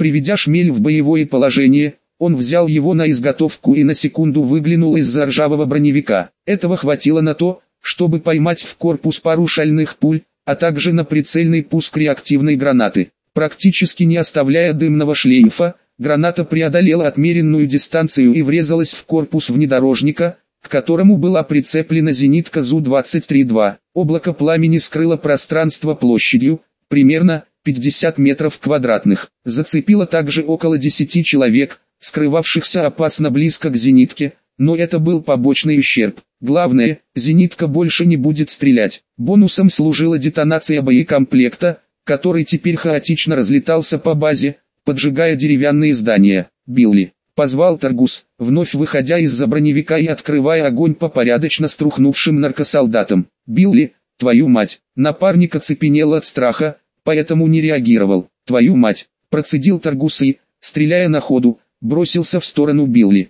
Приведя шмель в боевое положение, он взял его на изготовку и на секунду выглянул из-за ржавого броневика. Этого хватило на то, чтобы поймать в корпус пару шальных пуль, а также на прицельный пуск реактивной гранаты. Практически не оставляя дымного шлейфа, граната преодолела отмеренную дистанцию и врезалась в корпус внедорожника, к которому была прицеплена зенитка ЗУ-23-2. Облако пламени скрыло пространство площадью, примерно 50 метров квадратных. Зацепило также около 10 человек, скрывавшихся опасно близко к зенитке, но это был побочный ущерб. Главное, зенитка больше не будет стрелять. Бонусом служила детонация боекомплекта, который теперь хаотично разлетался по базе, поджигая деревянные здания. «Билли!» — позвал Таргус, вновь выходя из-за броневика и открывая огонь по порядочно струхнувшим наркосолдатам. «Билли, твою мать!» Напарник оцепенел от страха, поэтому не реагировал. «Твою мать!» — процедил Таргус и, стреляя на ходу, бросился в сторону Билли.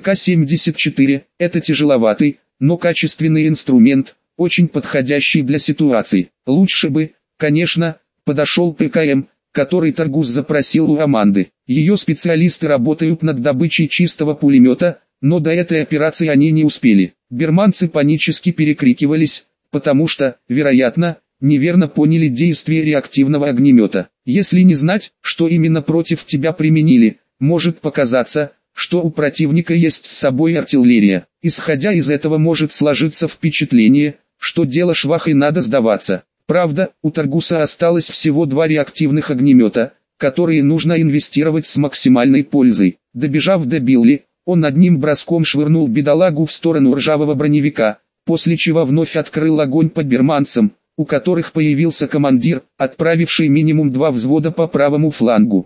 РПК-74 – это тяжеловатый, но качественный инструмент, очень подходящий для ситуации. Лучше бы, конечно, подошел ПКМ, который Таргус запросил у Аманды. Ее специалисты работают над добычей чистого пулемета, но до этой операции они не успели. Бирманцы панически перекрикивались, потому что, вероятно, неверно поняли действие реактивного огнемета. Если не знать, что именно против тебя применили, может показаться, что у противника есть с собой артиллерия. Исходя из этого может сложиться впечатление, что дело швах и надо сдаваться. Правда, у Таргуса осталось всего 2 реактивных огнемета, которые нужно инвестировать с максимальной пользой. Добежав до Билли, он одним броском швырнул бедолагу в сторону ржавого броневика, после чего вновь открыл огонь по бирманцам, у которых появился командир, отправивший минимум 2 взвода по правому флангу.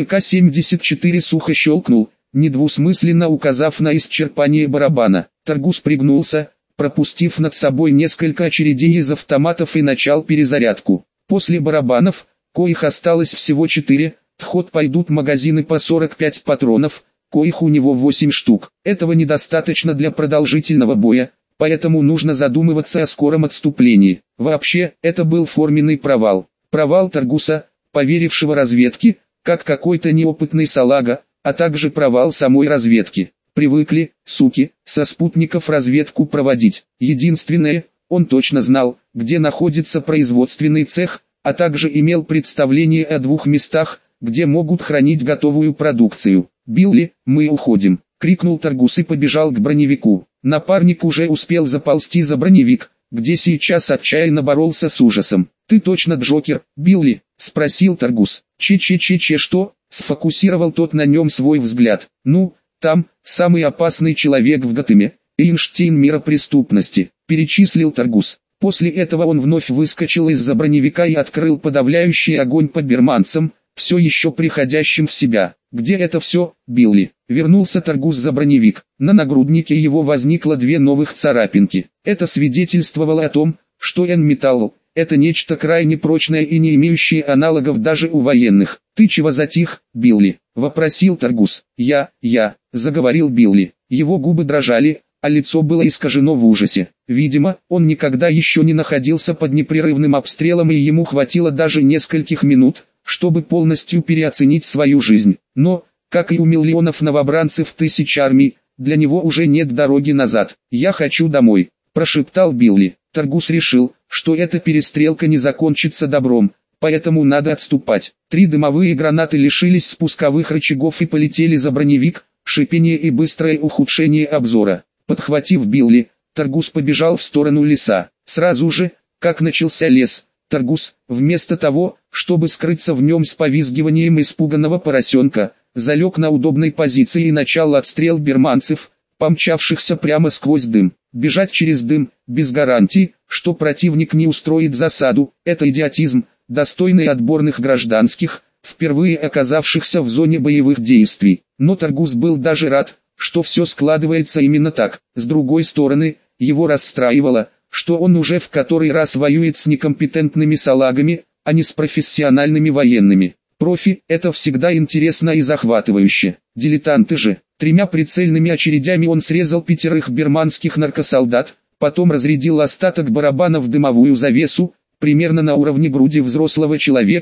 РПК-74 сухо щелкнул, недвусмысленно указав на исчерпание барабана. Таргус пригнулся, пропустив над собой несколько очередей из автоматов и начал перезарядку. После барабанов, коих осталось всего 4, в ход пойдут магазины по 45 патронов, коих у него 8 штук. Этого недостаточно для продолжительного боя, поэтому нужно задумываться о скором отступлении. Вообще, это был форменный провал. Провал Таргуса, поверившего разведке, как какой-то неопытный салага, а также провал самой разведки. Привыкли, суки, со спутников разведку проводить. Единственное, он точно знал, где находится производственный цех, а также имел представление о 2 местах, где могут хранить готовую продукцию. «Билли, мы уходим!» — крикнул Таргус и побежал к броневику. Напарник уже успел заползти за броневик, где сейчас отчаянно боролся с ужасом. «Ты точно Джокер, Билли?» — спросил Таргус. «Че-че-че-че что?» — сфокусировал тот на нем свой взгляд. «Ну, там, самый опасный человек в Готэме, Эйнштейн мира преступности», — перечислил Таргус. После этого он вновь выскочил из-за броневика и открыл подавляющий огонь по бирманцам, все еще приходящим в себя. «Где это все, Билли?» Вернулся Таргус за броневик. На нагруднике его возникло 2 новых царапинки. Это свидетельствовало о том, что Н-металл — это нечто крайне прочное и не имеющее аналогов даже у военных. «Ты чего затих, Билли?» — вопросил Таргус. «Я», — заговорил Билли. Его губы дрожали, а лицо было искажено в ужасе. Видимо, он никогда еще не находился под непрерывным обстрелом и ему хватило даже нескольких минут, чтобы полностью переоценить свою жизнь. Но, как и у миллионов новобранцев тысяч армий, для него уже нет дороги назад. «Я хочу домой», – прошептал Билли. Таргус решил, что эта перестрелка не закончится добром, поэтому надо отступать. 3 дымовые гранаты лишились спусковых рычагов и полетели за броневик, шипение и быстрое ухудшение обзора. Подхватив Билли, Таргус побежал в сторону леса. Сразу же, как начался лес, Таргус, вместо того, чтобы скрыться в нем с повизгиванием испуганного поросенка, залег на удобной позиции и начал отстрел бирманцев, помчавшихся прямо сквозь дым. Бежать через дым, без гарантии, что противник не устроит засаду, это идиотизм, достойный отборных гражданских, впервые оказавшихся в зоне боевых действий. Но Таргус был даже рад, что все складывается именно так. С другой стороны, его расстраивало, что он уже в который раз воюет с некомпетентными салагами, а не с профессиональными военными. Профи – это всегда интересно и захватывающе. Дилетанты же. 3 прицельными очередями он срезал 5 бирманских наркосолдат, потом разрядил остаток барабана в дымовую завесу, примерно на уровне груди взрослого человека,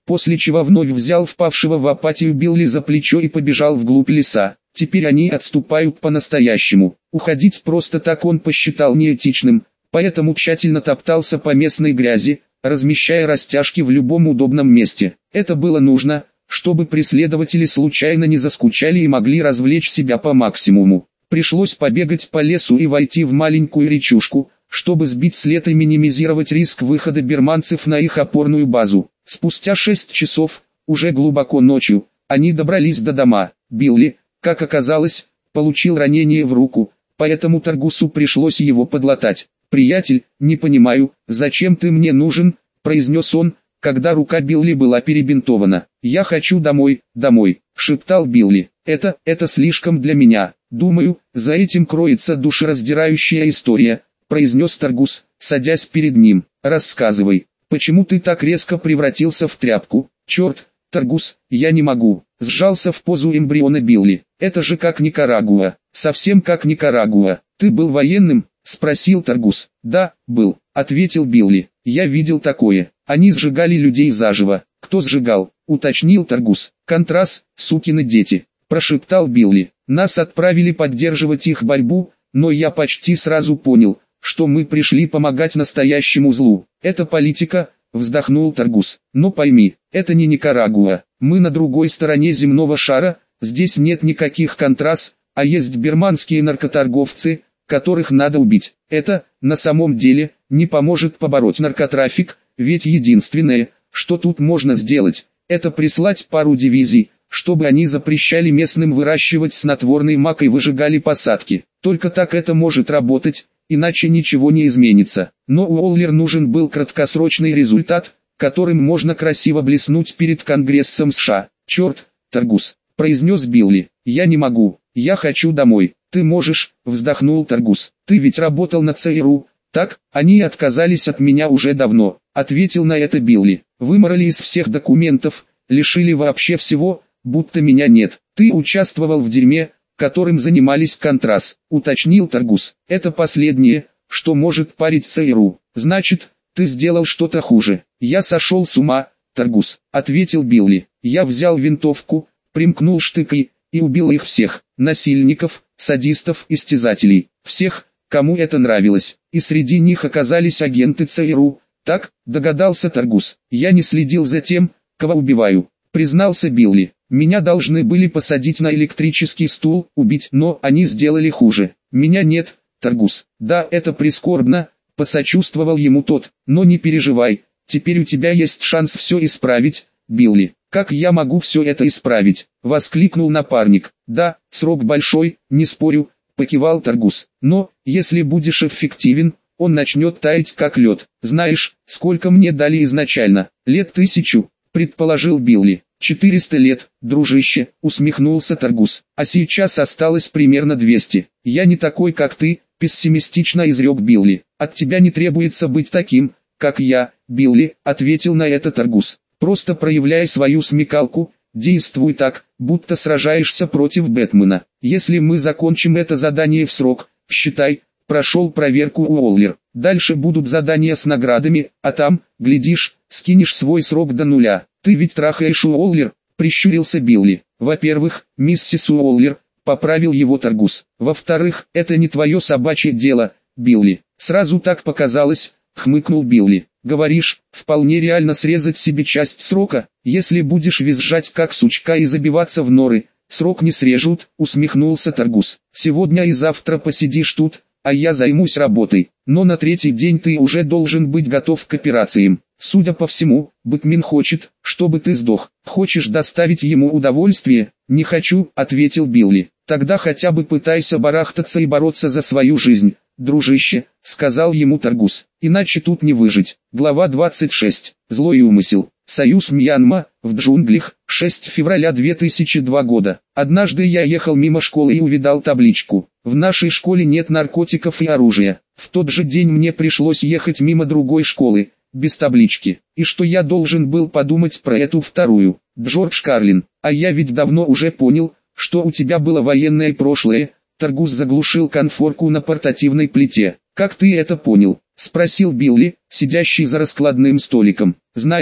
после чего вновь взял впавшего в апатию Билли за плечо и побежал вглубь леса. Теперь они отступают по-настоящему. Уходить просто так он посчитал неэтичным, поэтому тщательно топтался по местной грязи, размещая растяжки в любом удобном месте. Это было нужно, чтобы преследователи случайно не заскучали и могли развлечь себя по максимуму. Пришлось побегать по лесу и войти в маленькую речушку, чтобы сбить след и минимизировать риск выхода бирманцев на их опорную базу. Спустя 6 часов, уже глубоко ночью, они добрались до дома. Билли, как оказалось, получил ранение в руку, поэтому Таргусу пришлось его подлатать. «Приятель, не понимаю, зачем ты мне нужен?» – произнес он, когда рука Билли была перебинтована. «Я хочу домой, домой», – шептал Билли. Это слишком для меня. Думаю, за этим кроется душераздирающая история», – произнес Таргус, садясь перед ним. «Рассказывай, почему ты так резко превратился в тряпку?» «Черт, Таргус, я не могу», – сжался в позу эмбриона Билли. «Это же как Никарагуа, совсем как Никарагуа. Ты был военным?» – спросил Таргус. «Да, был», – ответил Билли. «Я видел такое. Они сжигали людей заживо». «Кто сжигал?» – уточнил Таргус. «Контрас, сукины дети», – прошептал Билли. «Нас отправили поддерживать их борьбу, но я почти сразу понял, что мы пришли помогать настоящему злу. Это политика», – вздохнул Таргус. «Но пойми, это не Никарагуа. Мы на другой стороне земного шара, здесь нет никаких контрас, а есть бирманские наркоторговцы, которых надо убить. Это, на самом деле, не поможет побороть наркотрафик, ведь единственное, что тут можно сделать, это прислать пару дивизий, чтобы они запрещали местным выращивать снотворный мак и выжигали посадки. Только так это может работать, иначе ничего не изменится». Но Уоллер нужен был краткосрочный результат, которым можно красиво блеснуть перед Конгрессом США. «Черт, Таргус», – произнес Билли, – «я не могу, я хочу домой». «Ты можешь», – вздохнул Таргус. «Ты ведь работал на ЦРУ, так? Они отказались от меня уже давно», – ответил на это Билли. «Выморали из всех документов, лишили вообще всего, будто меня нет. Ты участвовал в дерьме, которым занимались Контрас», – уточнил Таргус. «Это последнее, что может парить ЦРУ. Значит, ты сделал что-то хуже». «Я сошел с ума, Таргус», – ответил Билли. «Я взял винтовку, примкнул штыкой и убил их всех. Насильников, садистов, истязателей. Всех, кому это нравилось. И среди них оказались агенты ЦРУ». «Так», – догадался Таргус. «Я не следил за тем, кого убиваю», – признался Билли. «Меня должны были посадить на электрический стул, убить, но они сделали хуже. Меня нет, Таргус». «Да, это прискорбно», – посочувствовал ему тот. «Но не переживай, теперь у тебя есть шанс все исправить, Билли». «Как я могу все это исправить?» – воскликнул напарник. «Да, срок большой, не спорю», – покивал Таргус. «Но, если будешь эффективен, он начнет таять как лед. Знаешь, сколько мне дали изначально?» «Лет 1000, предположил Билли. 400 лет, дружище», – усмехнулся Таргус. «А сейчас осталось примерно 200. Я не такой, как ты», – пессимистично изрек Билли. «От тебя не требуется быть таким, как я, Билли», – ответил на это Таргус. «Просто проявляй свою смекалку, действуй так, будто сражаешься против Бэтмена. Если мы закончим это задание в срок, считай, прошел проверку Уоллер. Дальше будут задания с наградами, а там, глядишь, скинешь свой срок до 0. Ты ведь трахаешь Уоллер», – прищурился Билли. «Во-первых, миссис Уоллер», – поправил его Таргус. «Во-вторых, это не твое собачье дело, Билли». «Сразу так показалось», – хмыкнул Билли. «Говоришь, вполне реально срезать себе часть срока, если будешь визжать как сучка и забиваться в норы. Срок не срежут», – усмехнулся Таргус. «Сегодня и завтра посидишь тут, а я займусь работой. Но на 3-й день ты уже должен быть готов к операциям. Судя по всему, Бэтмен хочет, чтобы ты сдох. Хочешь доставить ему удовольствие?» «Не хочу», – ответил Билли. «Тогда хотя бы пытайся барахтаться и бороться за свою жизнь, дружище», – сказал ему Таргус. «Иначе тут не выжить». Глава 26. Злой умысел. Союз Мьянма, в джунглях, 6 февраля 2002 года. Однажды я ехал мимо школы и увидал табличку: «В нашей школе нет наркотиков и оружия». В тот же день мне пришлось ехать мимо другой школы, без таблички. И что я должен был подумать про эту вторую? Джордж Карлин. «А я ведь давно уже понял, что у тебя было военное прошлое». Таргус заглушил конфорку на портативной плите. «Как ты это понял?» – спросил Билли, сидящий за раскладным столиком. «Знаешь,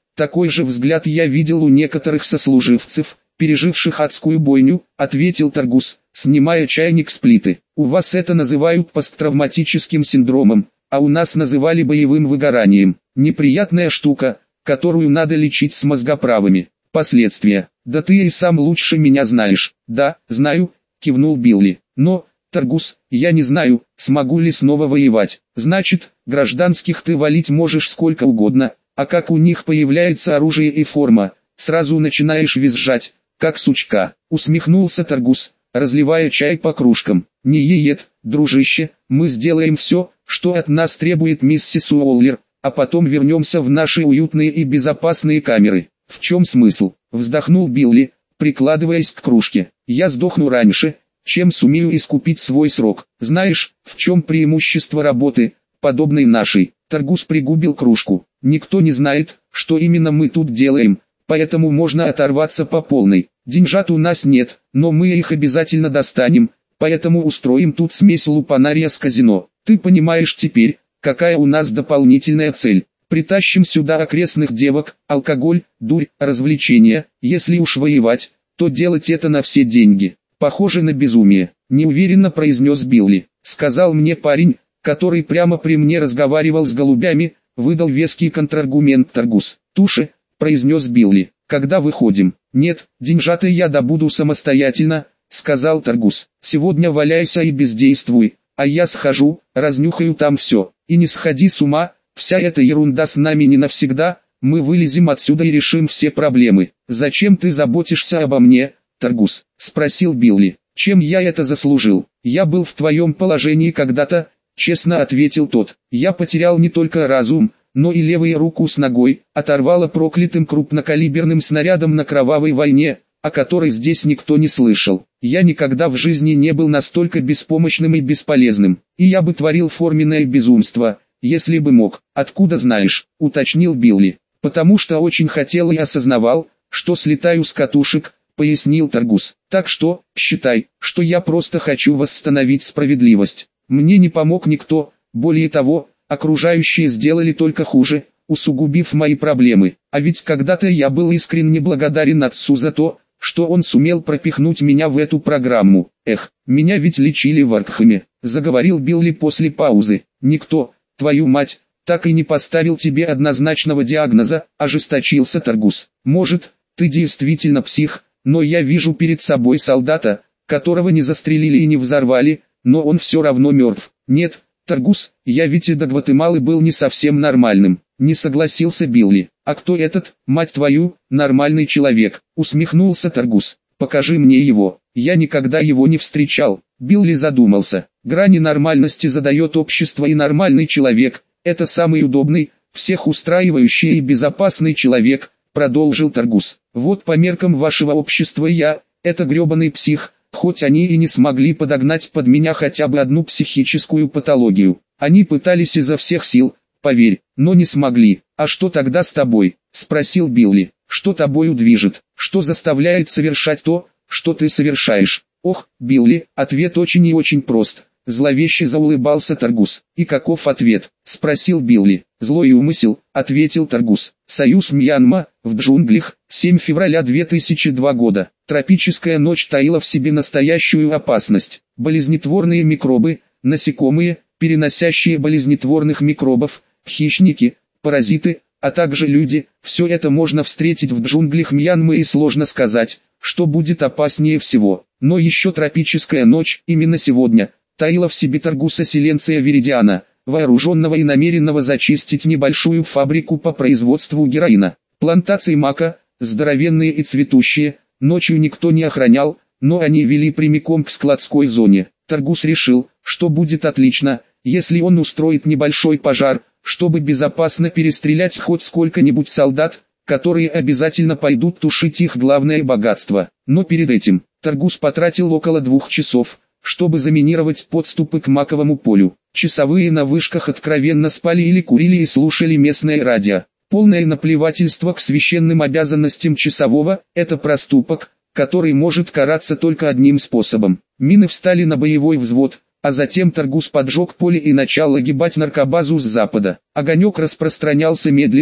Такой же взгляд я видел у некоторых сослуживцев, переживших адскую бойню, ответил Таргус, снимая чайник с плиты. У вас это называют посттравматическим синдромом, а у нас называли боевым выгоранием. Неприятная штука, которую надо лечить с мозгоправами. Последствия. Да ты и сам лучше меня знаешь. Да, знаю, кивнул Билли. Но, Таргус, я не знаю, смогу ли снова воевать. Значит, гражданских ты валить можешь сколько угодно, а как у них появляется оружие и форма, сразу начинаешь визжать, как сучка. Усмехнулся Таргус, разливая чай по кружкам. Не еет, дружище, мы сделаем все, что от нас требует миссис Уоллер, а потом вернемся в наши уютные и безопасные камеры. В чем смысл? Вздохнул Билли, прикладываясь к кружке. Я сдохну раньше, чем сумею искупить свой срок. Знаешь, в чем преимущество работы, подобной нашей? Таргус пригубил кружку. Никто не знает, что именно мы тут делаем, поэтому можно оторваться по полной. Деньжат у нас нет, но мы их обязательно достанем, поэтому устроим тут смесь лупанария с казино. Ты понимаешь теперь, какая у нас дополнительная цель? Притащим сюда окрестных девок, алкоголь, дурь, развлечения. Если уж воевать, то делать это на все деньги. Похоже на безумие, неуверенно произнес Билли. Сказал мне парень, который прямо при мне разговаривал с голубями, выдал веский контраргумент Таргус. Туши, произнес Билли. Когда выходим? Нет, деньжата я добуду самостоятельно, сказал Таргус. Сегодня валяйся и бездействуй, а я схожу, разнюхаю там все. И не сходи с ума, вся эта ерунда с нами не навсегда, мы вылезем отсюда и решим все проблемы. Зачем ты заботишься обо мне, Таргус? Спросил Билли. Чем я это заслужил? Я был в твоем положении когда-то, честно ответил тот. Я потерял не только разум, но и левую руку с ногой, оторвало проклятым крупнокалиберным снарядом на кровавой войне, о которой здесь никто не слышал. Я никогда в жизни не был настолько беспомощным и бесполезным, и я бы творил форменное безумство, если бы мог. Откуда знаешь, уточнил Билли. Потому что очень хотел и осознавал, что слетаю с катушек, пояснил Таргус. Так что, считай, что я просто хочу восстановить справедливость. Мне не помог никто, более того, окружающие сделали только хуже, усугубив мои проблемы. А ведь когда-то я был искренне благодарен отцу за то, что он сумел пропихнуть меня в эту программу. Эх, меня ведь лечили в Аркхаме, заговорил Билли после паузы. Никто, твою мать, так и не поставил тебе однозначного диагноза, ожесточился Таргус. Может, ты действительно псих, но я вижу перед собой солдата, которого не застрелили и не взорвали, но он все равно мертв. Нет, Таргус, я ведь и до Гватемалы был не совсем нормальным, не согласился Билли. А кто этот, мать твою, нормальный человек? Усмехнулся Таргус. Покажи мне его. Я никогда его не встречал. Билли задумался. Грани нормальности задает общество, и нормальный человек – это самый удобный, всех устраивающий и безопасный человек, продолжил Таргус. Вот по меркам вашего общества я – это гребаный псих, хоть они и не смогли подогнать под меня хотя бы одну психическую патологию. Они пытались изо всех сил, поверь, но не смогли. А что тогда с тобой? Спросил Билли. Что тобою движет? Что заставляет совершать то, что ты совершаешь? Ох, Билли, ответ очень и очень прост. Зловеще заулыбался Таргус. И каков ответ? Спросил Билли. Злой умысел, ответил Таргус. Союз Мьянма, в джунглях, 7 февраля 2002 года. Тропическая ночь таила в себе настоящую опасность. Болезнетворные микробы, насекомые, переносящие болезнетворных микробов, хищники, паразиты, а также люди. Все это можно встретить в джунглях Мьянмы, и сложно сказать, что будет опаснее всего. Но еще тропическая ночь, именно сегодня, таила в себе Таргуса Силенция Виридиана, вооруженного и намеренного зачистить небольшую фабрику по производству героина. Плантации мака, здоровенные и цветущие, ночью никто не охранял, но они вели прямиком к складской зоне. Таргус решил, что будет отлично, если он устроит небольшой пожар, чтобы безопасно перестрелять хоть сколько-нибудь солдат, которые обязательно пойдут тушить их главное богатство. Но перед этим, Таргус потратил около 2 часов, чтобы заминировать подступы к маковому полю. Часовые на вышках откровенно спали или курили и слушали местное радио. Полное наплевательство к священным обязанностям часового – это проступок, который может караться только одним способом. Мины встали на боевой взвод, а затем Таргус поджег поле и начал огибать наркобазу с запада. Огонек распространялся медленно,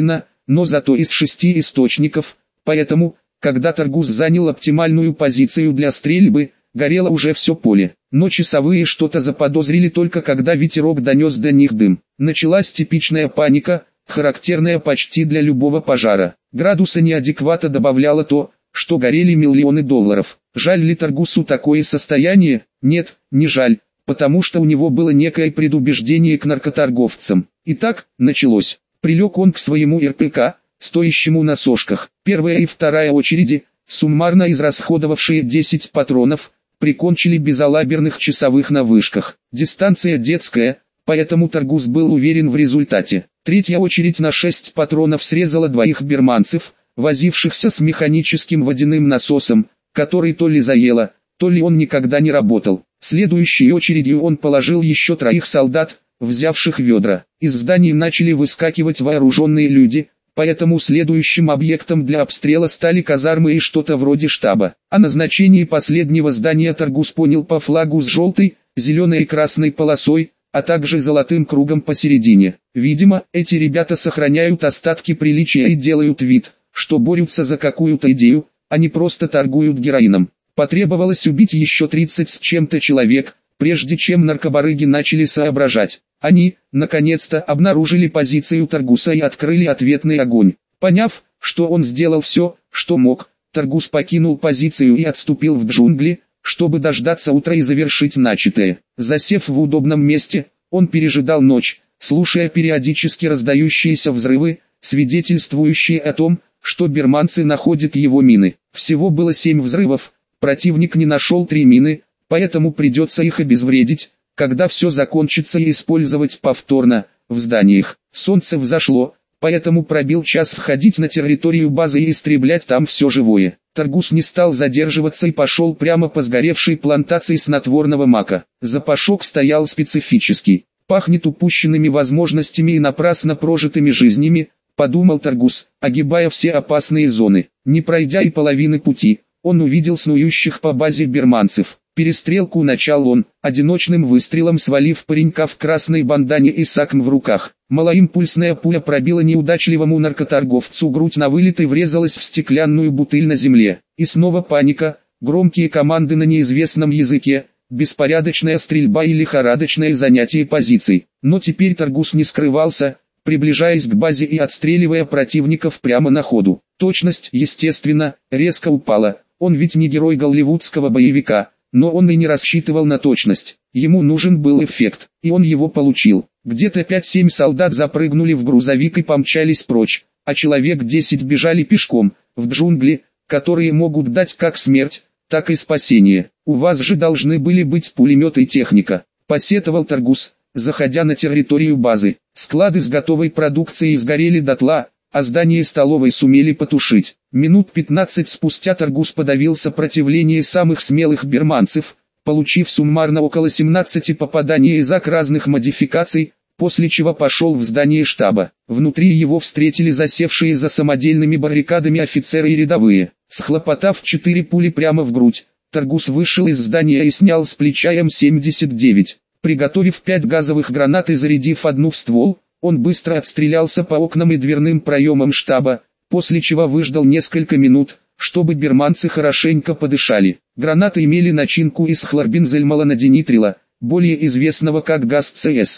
но зато из 6 источников, поэтому, когда Таргус занял оптимальную позицию для стрельбы, горело уже все поле. Но часовые что-то заподозрили только когда ветерок донес до них дым. Началась типичная паника, характерная почти для любого пожара. Градуса неадеквата добавляло то, что горели миллионы долларов. Жаль ли Таргусу такое состояние? Нет, не жаль, потому что у него было некое предубеждение к наркоторговцам. Итак, началось. Прилег он к своему РПК, стоящему на сошках. Первая и вторая очереди, суммарно израсходовавшие 10 патронов, прикончили безалаберных часовых на вышках. Дистанция детская, поэтому Таргус был уверен в результате. Третья очередь на 6 патронов срезала 2 бирманцев, возившихся с механическим водяным насосом, который то ли заело, то ли он никогда не работал. Следующей очередью он положил еще 3 солдат, взявших ведра. Из зданий начали выскакивать вооруженные люди, поэтому следующим объектом для обстрела стали казармы и что-то вроде штаба. О назначении последнего здания Таргус понял по флагу с желтой, зеленой и красной полосой, а также золотым кругом посередине. Видимо, эти ребята сохраняют остатки приличия и делают вид, что борются за какую-то идею, а не просто торгуют героином. Потребовалось убить еще 30 с чем-то человек, прежде чем наркобарыги начали соображать. Они, наконец-то, обнаружили позицию Таргуса и открыли ответный огонь. Поняв, что он сделал все, что мог, Таргус покинул позицию и отступил в джунгли, чтобы дождаться утра и завершить начатое. Засев в удобном месте, он пережидал ночь, слушая периодически раздающиеся взрывы, свидетельствующие о том, что бирманцы находят его мины. Всего было 7 взрывов, противник не нашел 3 мины, поэтому придется их обезвредить, когда все закончится, и использовать повторно, в зданиях. Солнце взошло, поэтому пробил час входить на территорию базы и истреблять там все живое. Таргус не стал задерживаться и пошел прямо по сгоревшей плантации снотворного мака. Запашок стоял специфический. Пахнет упущенными возможностями и напрасно прожитыми жизнями, подумал Таргус, огибая все опасные зоны. Не пройдя и половины пути, он увидел снующих по базе бирманцев. Перестрелку начал он, одиночным выстрелом свалив паренька в красной бандане и сакм в руках. Малоимпульсная пуля пробила неудачливому наркоторговцу грудь на вылет и врезалась в стеклянную бутыль на земле. И снова паника, громкие команды на неизвестном языке, беспорядочная стрельба и лихорадочное занятие позиций. Но теперь Таргус не скрывался, приближаясь к базе и отстреливая противников прямо на ходу. Точность, естественно, резко упала. Он ведь не герой голливудского боевика. Но он и не рассчитывал на точность. Ему нужен был эффект, и он его получил. Где-то 5-7 солдат запрыгнули в грузовик и помчались прочь, а человек 10 бежали пешком, в джунгли, которые могут дать как смерть, так и спасение. У вас же должны были быть пулемет и техника, посетовал Таргус, заходя на территорию базы. Склады с готовой продукцией сгорели дотла, а здание столовой сумели потушить. Минут 15 спустя Таргус подавил сопротивление самых смелых бирманцев, получив суммарно около 17 попаданий из АК разных модификаций, после чего пошел в здание штаба. Внутри его встретили засевшие за самодельными баррикадами офицеры и рядовые. Схлопотав 4 пули прямо в грудь, Таргус вышел из здания и снял с плеча М79. Приготовив 5 газовых гранат и зарядив одну в ствол, он быстро отстрелялся по окнам и дверным проемам штаба, после чего выждал несколько минут, чтобы бирманцы хорошенько подышали. Гранаты имели начинку из хлорбензольмоланодинитрила, более известного как газ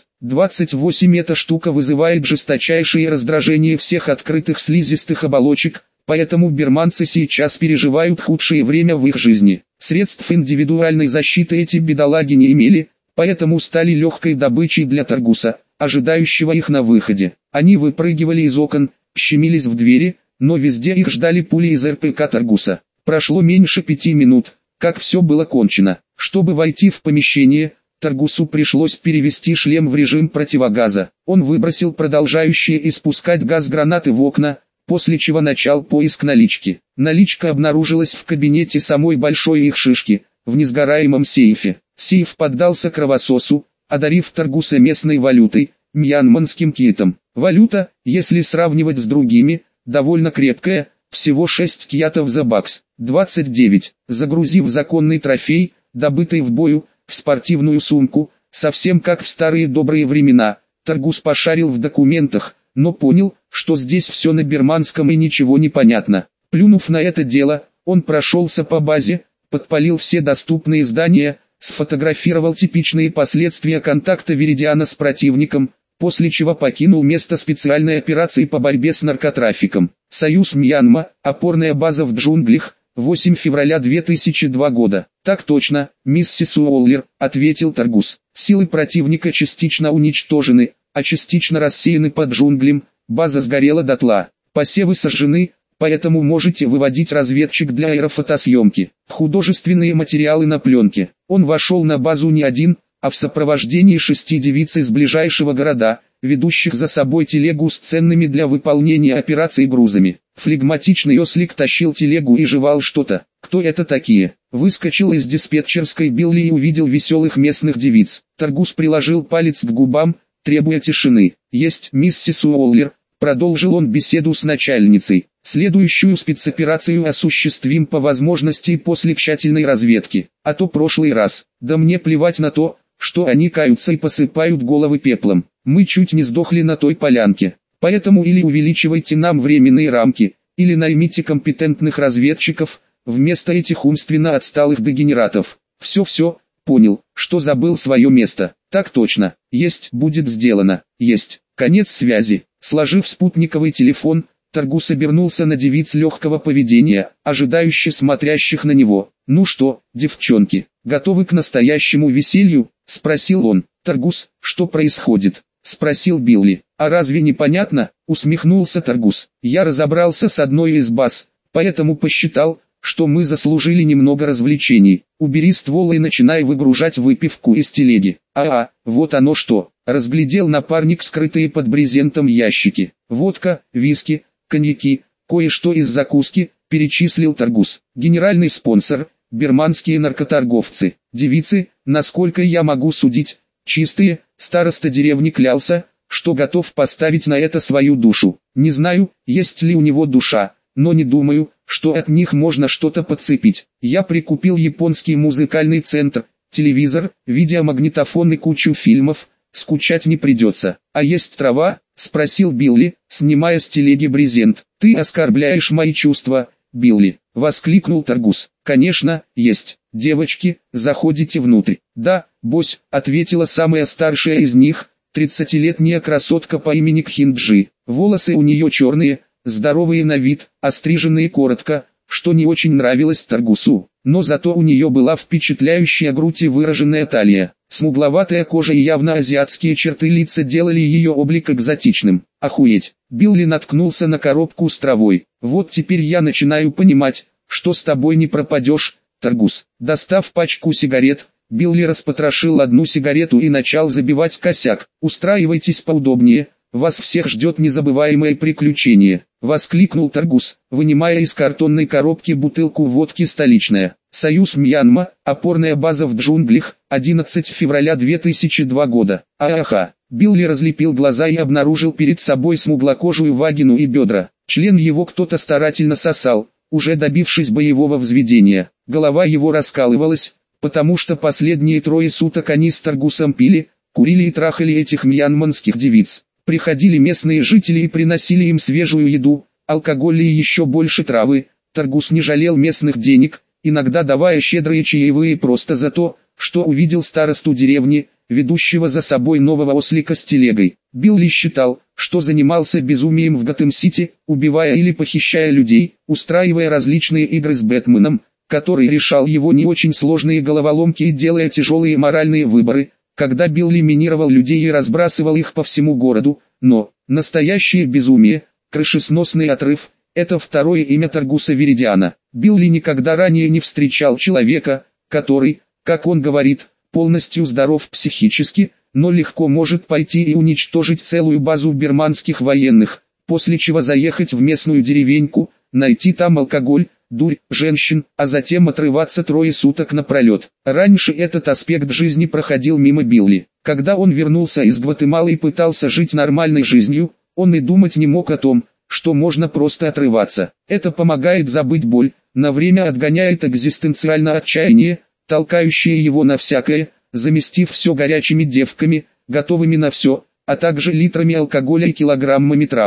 ЦС-28. Эта штука вызывает жесточайшее раздражение всех открытых слизистых оболочек, поэтому бирманцы сейчас переживают худшее время в их жизни. Средств индивидуальной защиты эти бедолаги не имели, поэтому стали легкой добычей для Таргуса, ожидающего их на выходе. Они выпрыгивали из окон, щемились в двери, но везде их ждали пули из РПК Таргуса. Прошло меньше 5 минут, как все было кончено. Чтобы войти в помещение, Таргусу пришлось перевести шлем в режим противогаза. Он выбросил продолжающие испускать газ гранаты в окна, после чего начал поиск налички. Наличка обнаружилась в кабинете самой большой их шишки, в несгораемом сейфе. Сейф поддался кровососу, одарив Таргуса местной валютой, мьянманским киетом. Валюта, если сравнивать с другими, довольно крепкая, всего 6 киатов за бакс, 29. Загрузив законный трофей, добытый в бою, в спортивную сумку, совсем как в старые добрые времена, Таргус пошарил в документах, но понял, что здесь все на бирманском и ничего не понятно. Плюнув на это дело, он прошелся по базе, подпалил все доступные здания, сфотографировал типичные последствия контакта Веридиана с противником, после чего покинул место специальной операции по борьбе с наркотрафиком. Союз Мьянма, опорная база в джунглях, 8 февраля 2002 года. «Так точно, миссис Уоллер», — ответил Таргус. «Силы противника частично уничтожены, а частично рассеяны по джунглям, база сгорела дотла, посевы сожжены, поэтому можете выводить разведчик для аэрофотосъемки. Художественные материалы на пленке». Он вошел на базу не один, а в сопровождении 6 девиц из ближайшего города, ведущих за собой телегу с ценными для выполнения операции грузами. Флегматичный ослик тащил телегу и жевал что-то. «Кто это такие?» Выскочил из диспетчерской Билли и увидел веселых местных девиц. Таргус приложил палец к губам, требуя тишины. «Есть, миссис Уоллер», — продолжил он беседу с начальницей. «Следующую спецоперацию осуществим по возможности после тщательной разведки. А то прошлый раз, да мне плевать на то, что они каются и посыпают головы пеплом. Мы чуть не сдохли на той полянке. Поэтому или увеличивайте нам временные рамки, или наймите компетентных разведчиков, вместо этих умственно отсталых дегенератов». «Все, понял, что забыл свое место». «Так точно, есть, будет сделано, есть». Конец связи. Сложив спутниковый телефон, Таргус обернулся на девиц легкого поведения, ожидающе смотрящих на него. «Ну что, девчонки, готовы к настоящему веселью?» — спросил он. «Таргус, что происходит?» — спросил Билли. «А разве не понятно?» — усмехнулся Таргус. «Я разобрался с одной из баз, поэтому посчитал, что мы заслужили немного развлечений. Убери ствол и начинай выгружать выпивку из телеги». Вот оно что. Разглядел напарник скрытые под брезентом ящики. «Водка, виски, коньяки, кое-что из закуски», — перечислил Таргус. «Генеральный спонсор — бирманские наркоторговцы. Девицы, насколько я могу судить, чистые». Староста деревни клялся, что готов поставить на это свою душу. Не знаю, есть ли у него душа, но не думаю, что от них можно что-то подцепить. Я прикупил японский музыкальный центр, телевизор, видеомагнитофон и кучу фильмов. Скучать не придется. «А есть трава?» — спросил Билли, снимая с телеги брезент. «Ты оскорбляешь мои чувства, Билли!» — воскликнул Таргус. «Конечно, есть. Девочки, заходите внутрь». «Да, босс», — ответила самая старшая из них, 30-летняя красотка по имени Кхинджи. Волосы у нее черные, здоровые на вид, остриженные коротко, что не очень нравилось Таргусу. Но зато у нее была впечатляющая грудь и выраженная талия. Смугловатая кожа и явно азиатские черты лица делали ее облик экзотичным. «Охуеть!» Билли наткнулся на коробку с травой. «Вот теперь я начинаю понимать, что с тобой не пропадешь, Таргус». Достав пачку сигарет, Билли распотрошил одну сигарету и начал забивать косяк. «Устраивайтесь поудобнее, вас всех ждет незабываемое приключение», — воскликнул Таргус, вынимая из картонной коробки бутылку водки «Столичная». «Союз Мьянма, опорная база в джунглях, 11 февраля 2002 года». Билли разлепил глаза и обнаружил перед собой смуглокожую вагину и бедра. Член его кто-то старательно сосал, уже добившись боевого взведения. Голова его раскалывалась, потому что последние 3 суток они с Таргусом пили, курили и трахали этих мьянманских девиц. Приходили местные жители и приносили им свежую еду, алкоголь и еще больше травы. Таргус не жалел местных денег, иногда давая щедрые чаевые просто за то, что увидел старосту деревни, ведущего за собой нового ослика с телегой. Билли считал, что занимался безумием в Готэм-Сити, убивая или похищая людей, устраивая различные игры с Бэтменом, который решал его не очень сложные головоломки и делая тяжелые моральные выборы, когда Билли минировал людей и разбрасывал их по всему городу. Но настоящее безумие, крышесносный отрыв, это второе имя Таргуса Веридиана. Билли никогда ранее не встречал человека, который, как он говорит, полностью здоров психически, но легко может пойти и уничтожить целую базу бирманских военных, после чего заехать в местную деревеньку, найти там алкоголь, дурь, женщин, а затем отрываться 3 суток напролет. Раньше этот аспект жизни проходил мимо Билли. Когда он вернулся из Гватемалы и пытался жить нормальной жизнью, он и думать не мог о том, что можно просто отрываться. Это помогает забыть боль, на время отгоняет экзистенциальное отчаяние, толкающее его на всякое, заместив все горячими девками, готовыми на все, а также литрами алкоголя и килограммами травы.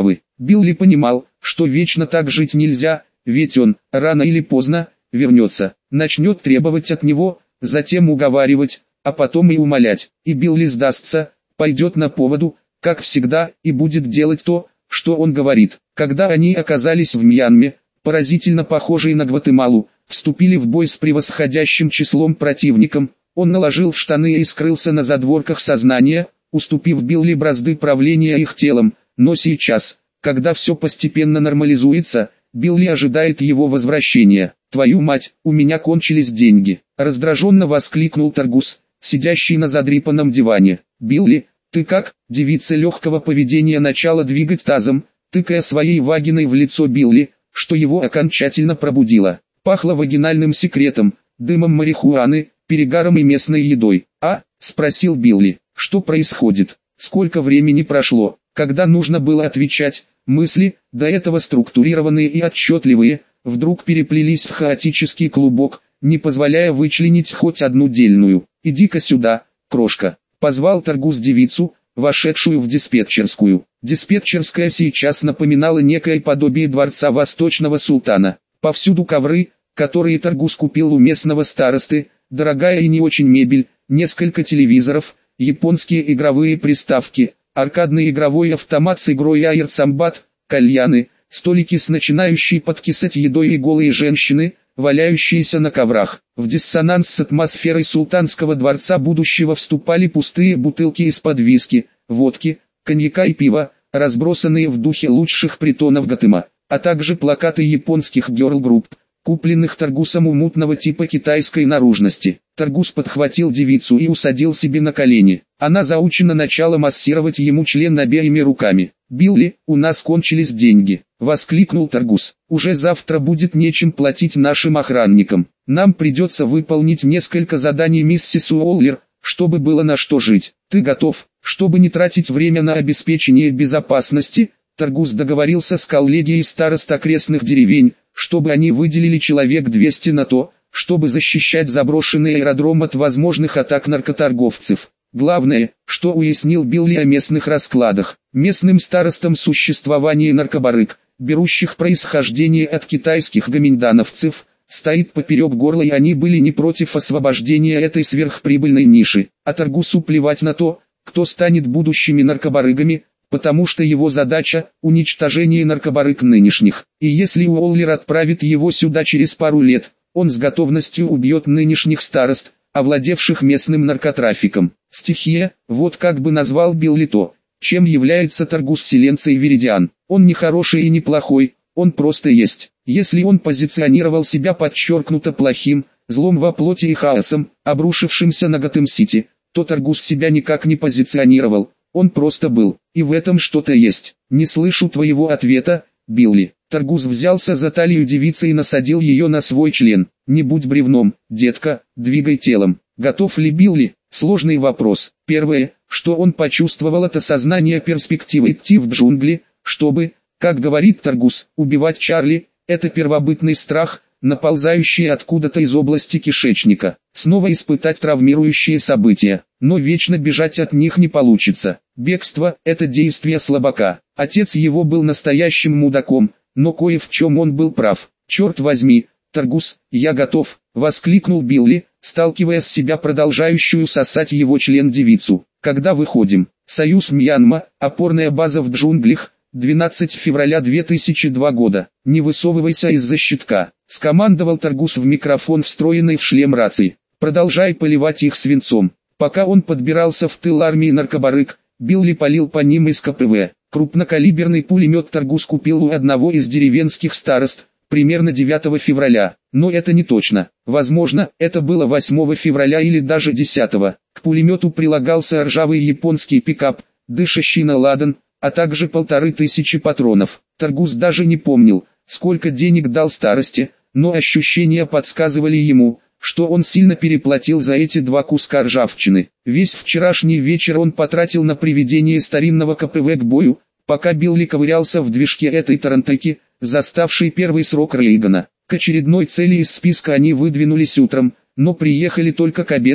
Билли понимал, что вечно так жить нельзя, ведь он, рано или поздно, вернется, начнет требовать от него, затем уговаривать, а потом и умолять. И Билли сдастся, пойдет на поводу, как всегда, и будет делать то, что он говорит. Когда они оказались в Мьянме, поразительно похожие на Гватемалу, вступили в бой с превосходящим числом противником, он наложил в штаны и скрылся на задворках сознания, уступив Билли бразды правления их телом, но сейчас, когда все постепенно нормализуется, Билли ожидает его возвращения. «Твою мать, у меня кончились деньги!» — раздраженно воскликнул Таргус, сидящий на задрипанном диване. «Билли, ты как?» — девица легкого поведения начала двигать тазом, тыкая своей вагиной в лицо Билли, что его окончательно пробудило. Пахло вагинальным секретом, дымом марихуаны, перегаром и местной едой. «А?» — спросил Билли. «Что происходит? Сколько времени прошло?» Когда нужно было отвечать, мысли, до этого структурированные и отчетливые, вдруг переплелись в хаотический клубок, не позволяя вычленить хоть одну дельную. «Иди-ка сюда, крошка», — позвал Таргус девицу, вошедшую в диспетчерскую. Диспетчерская сейчас напоминала некое подобие дворца восточного султана. Повсюду ковры, которые Таргус купил у местного старосты, дорогая и не очень мебель, несколько телевизоров, японские игровые приставки, аркадный игровой автомат с игрой Air Sambat, кальяны, столики с начинающей подкисать едой и голые женщины, валяющиеся на коврах. В диссонанс с атмосферой султанского дворца будущего вступали пустые бутылки из-под виски, водки, коньяка и пива, разбросанные в духе лучших притонов Готэма, а также плакаты японских герл-групп, купленных Таргусом у мутного типа китайской наружности. Таргус подхватил девицу и усадил себе на колени. Она заученно начала массировать ему член обеими руками. «Билли, у нас кончились деньги», — воскликнул Таргус. «Уже завтра будет нечем платить нашим охранникам. Нам придется выполнить несколько заданий миссис Уоллер, чтобы было на что жить. Ты готов?» Чтобы не тратить время на обеспечение безопасности, Таргус договорился с коллегией старост окрестных деревень, чтобы они выделили человек 200 на то, чтобы защищать заброшенный аэродром от возможных атак наркоторговцев. Главное, что уяснил Билли о местных раскладах. Местным старостам существование наркобарыг, берущих происхождение от китайских гоминдановцев, стоит поперек горла, и они были не против освобождения этой сверхприбыльной ниши. А Таргусу плевать на то, кто станет будущими наркобарыгами, потому что его задача – уничтожение наркобарыг нынешних. И если Уоллер отправит его сюда через пару лет, он с готовностью убьет нынешних старост, овладевших местным наркотрафиком. Стихия, вот как бы назвал Билли то, чем является Таргус Силенций Виридиан. Он не хороший и не плохой, он просто есть. Если он позиционировал себя подчеркнуто плохим, злом во плоти и хаосом, обрушившимся на Готэм-Сити, то Таргус себя никак не позиционировал, он просто был, и в этом что-то есть. «Не слышу твоего ответа, Билли». Таргус взялся за талию девицы и насадил ее на свой член. «Не будь бревном, детка, двигай телом». Готов ли Билли? Сложный вопрос. Первое, что он почувствовал, это сознание перспективы идти в джунгли, чтобы, как говорит Таргус, убивать Чарли. Это первобытный страх, наползающий откуда-то из области кишечника. Снова испытать травмирующие события, но вечно бежать от них не получится. Бегство – это действие слабака. Отец его был настоящим мудаком, но кое в чем он был прав. «Черт возьми, Таргус, я готов», – воскликнул Билли, сталкивая с себя продолжающую сосать его член девицу. «Когда выходим?» Союз Мьянма, опорная база в джунглях, 12 февраля 2002 года. «Не высовывайся из-за щитка», — скомандовал Таргус в микрофон, встроенный в шлем рации. «Продолжай поливать их свинцом». Пока он подбирался в тыл армии наркобарыг, Билли палил по ним из КПВ. Крупнокалиберный пулемет Таргус купил у одного из деревенских старост, примерно 9 февраля. Но это не точно. Возможно, это было 8 февраля или даже 10. К пулемету прилагался ржавый японский пикап, дышащий на ладан, а также 1500 патронов. Таргус даже не помнил, сколько денег дал старости, но ощущения подсказывали ему, что он сильно переплатил за эти два куска ржавчины. Весь вчерашний вечер он потратил на приведение старинного КПВ к бою, пока Билли ковырялся в движке этой тарантайки, заставшей первый срок Рейгана. К очередной цели из списка они выдвинулись утром, но приехали только к обеду,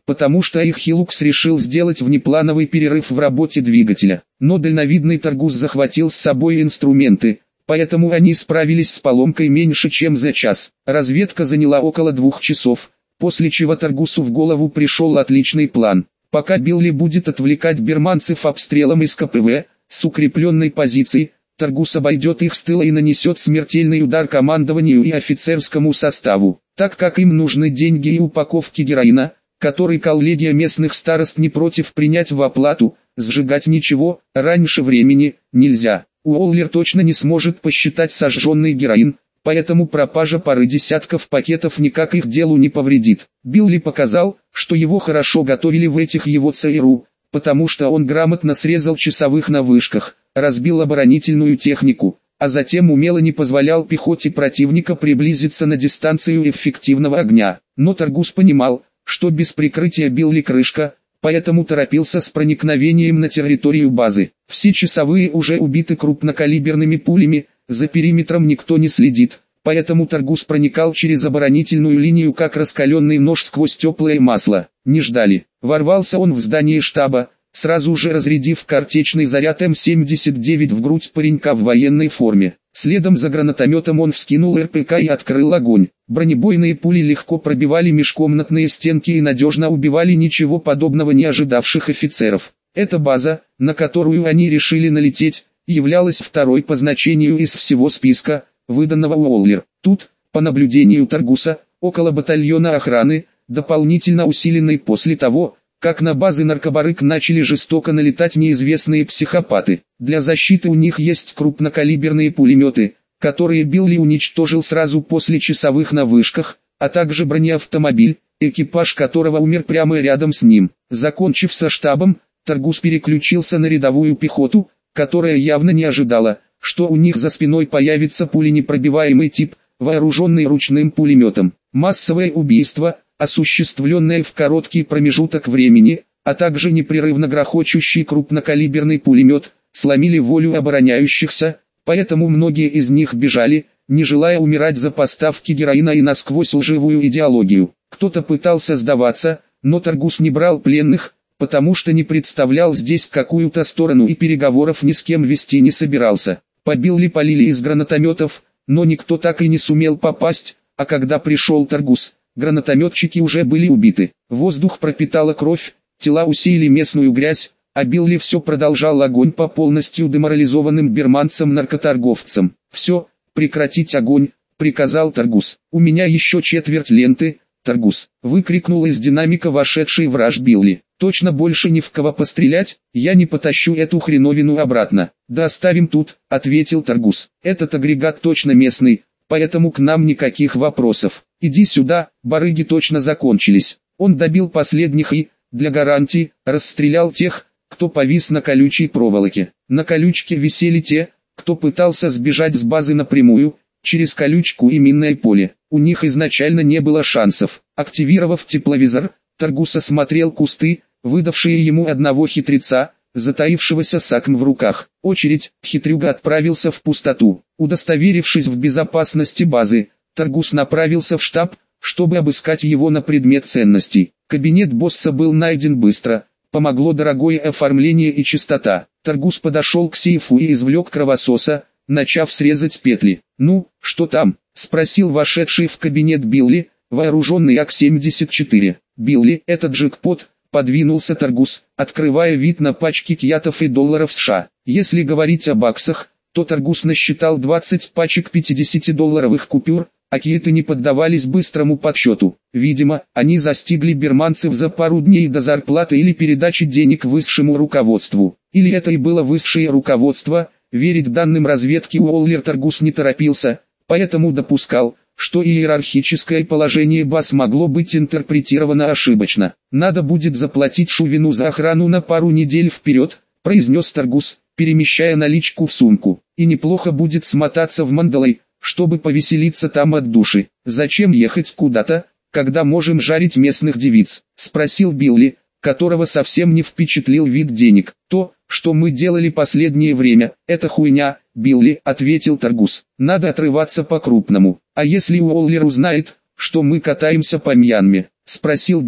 потому что их Хилукс решил сделать внеплановый перерыв в работе двигателя. Но дальновидный Таргус захватил с собой инструменты, поэтому они справились с поломкой меньше чем за час. Разведка заняла около 2 часов, после чего Таргусу в голову пришел отличный план. Пока Билли будет отвлекать бирманцев обстрелом из КПВ, с укрепленной позиции, Таргус обойдет их с тыла и нанесет смертельный удар командованию и офицерскому составу. Так как им нужны деньги и упаковки героина, который коллегия местных старост не против принять в оплату, сжигать ничего раньше времени нельзя. Уоллер точно не сможет посчитать сожженный героин, поэтому пропажа пары десятков пакетов никак их делу не повредит. Билли показал, что его хорошо готовили в этих его ЦРУ, потому что он грамотно срезал часовых на вышках, разбил оборонительную технику, а затем умело не позволял пехоте противника приблизиться на дистанцию эффективного огня. Но Таргус понимал, что без прикрытия Билли крышка, поэтому торопился с проникновением на территорию базы. Все часовые уже убиты крупнокалиберными пулями, за периметром никто не следит, поэтому Таргус проникал через оборонительную линию как раскаленный нож сквозь теплое масло. Не ждали. Ворвался он в здание штаба, сразу же разрядив картечный заряд М-79 в грудь паренька в военной форме. Следом за гранатометом он вскинул РПК и открыл огонь. Бронебойные пули легко пробивали межкомнатные стенки и надежно убивали ничего подобного не ожидавших офицеров. Эта база, на которую они решили налететь, являлась второй по значению из всего списка, выданного Уоллер. Тут, по наблюдению Таргуса, около батальона охраны, дополнительно усиленной после того, как на базы наркобарык начали жестоко налетать неизвестные психопаты. Для защиты у них есть крупнокалиберные пулеметы, которые Билли уничтожил сразу после часовых на вышках, а также бронеавтомобиль, экипаж которого умер прямо рядом с ним. Закончив со штабом, Таргус переключился на рядовую пехоту, которая явно не ожидала, что у них за спиной появится пуленепробиваемый тип, вооруженный ручным пулеметом. Массовое убийство, осуществленное в короткий промежуток времени, а также непрерывно грохочущий крупнокалиберный пулемет, сломили волю обороняющихся, поэтому многие из них бежали, не желая умирать за поставки героина и насквозь лживую идеологию. Кто-то пытался сдаваться, но Таргус не брал пленных, потому что не представлял здесь какую-то сторону и переговоров ни с кем вести не собирался. По Билли полили из гранатометов, но никто так и не сумел попасть, а когда пришел Таргус, гранатометчики уже были убиты. Воздух пропитала кровь, тела усеяли местную грязь, а Билли все продолжал огонь по полностью деморализованным бирманцам-наркоторговцам. «Все, прекратить огонь», — приказал Таргус. «У меня еще четверть ленты, Таргус», — выкрикнул из динамика вошедший враж Билли. «Точно больше ни в кого пострелять, я не потащу эту хреновину обратно». «Да оставим тут», — ответил Таргус. «Этот агрегат точно местный, поэтому к нам никаких вопросов. Иди сюда, барыги точно закончились». Он добил последних и, для гарантии, расстрелял тех, кто повис на колючей проволоке. На колючке висели те, кто пытался сбежать с базы напрямую, через колючку и минное поле. У них изначально не было шансов. Активировав тепловизор, Таргус осмотрел кусты, выдавшие ему одного хитреца, затаившегося с АКМ в руках. Очередь, хитрюга отправился в пустоту. Удостоверившись в безопасности базы, Таргус направился в штаб, чтобы обыскать его на предмет ценностей. Кабинет босса был найден быстро, помогло дорогое оформление и чистота. Таргус подошел к сейфу и извлек кровососа, начав срезать петли. «Ну, что там?» — спросил вошедший в кабинет Билли, вооруженный АК-74. «Билли, это джекпот», — подвинулся Таргус, открывая вид на пачки кьятов и долларов США. Если говорить о баксах, то Таргус насчитал 20 пачек 50-долларовых купюр, а кьяты не поддавались быстрому подсчету. Видимо, они застигли бирманцев за пару дней до зарплаты или передачи денег высшему руководству. Или это и было высшее руководство. Верить данным разведки Уоллер Таргус не торопился, поэтому допускал, что иерархическое положение баз могло быть интерпретировано ошибочно. «Надо будет заплатить Шувину за охрану на пару недель вперед», — произнес Таргус, перемещая наличку в сумку. «И неплохо будет смотаться в Мандалай, чтобы повеселиться там от души. Зачем ехать куда-то, когда можем жарить местных девиц?» — спросил Билли, которого совсем не впечатлил вид денег. «То, что мы делали последнее время, это хуйня, Билли», — ответил Таргус. «Надо отрываться по-крупному. А если Уоллер узнает, что мы катаемся по Мьянме?» — спросил Билли.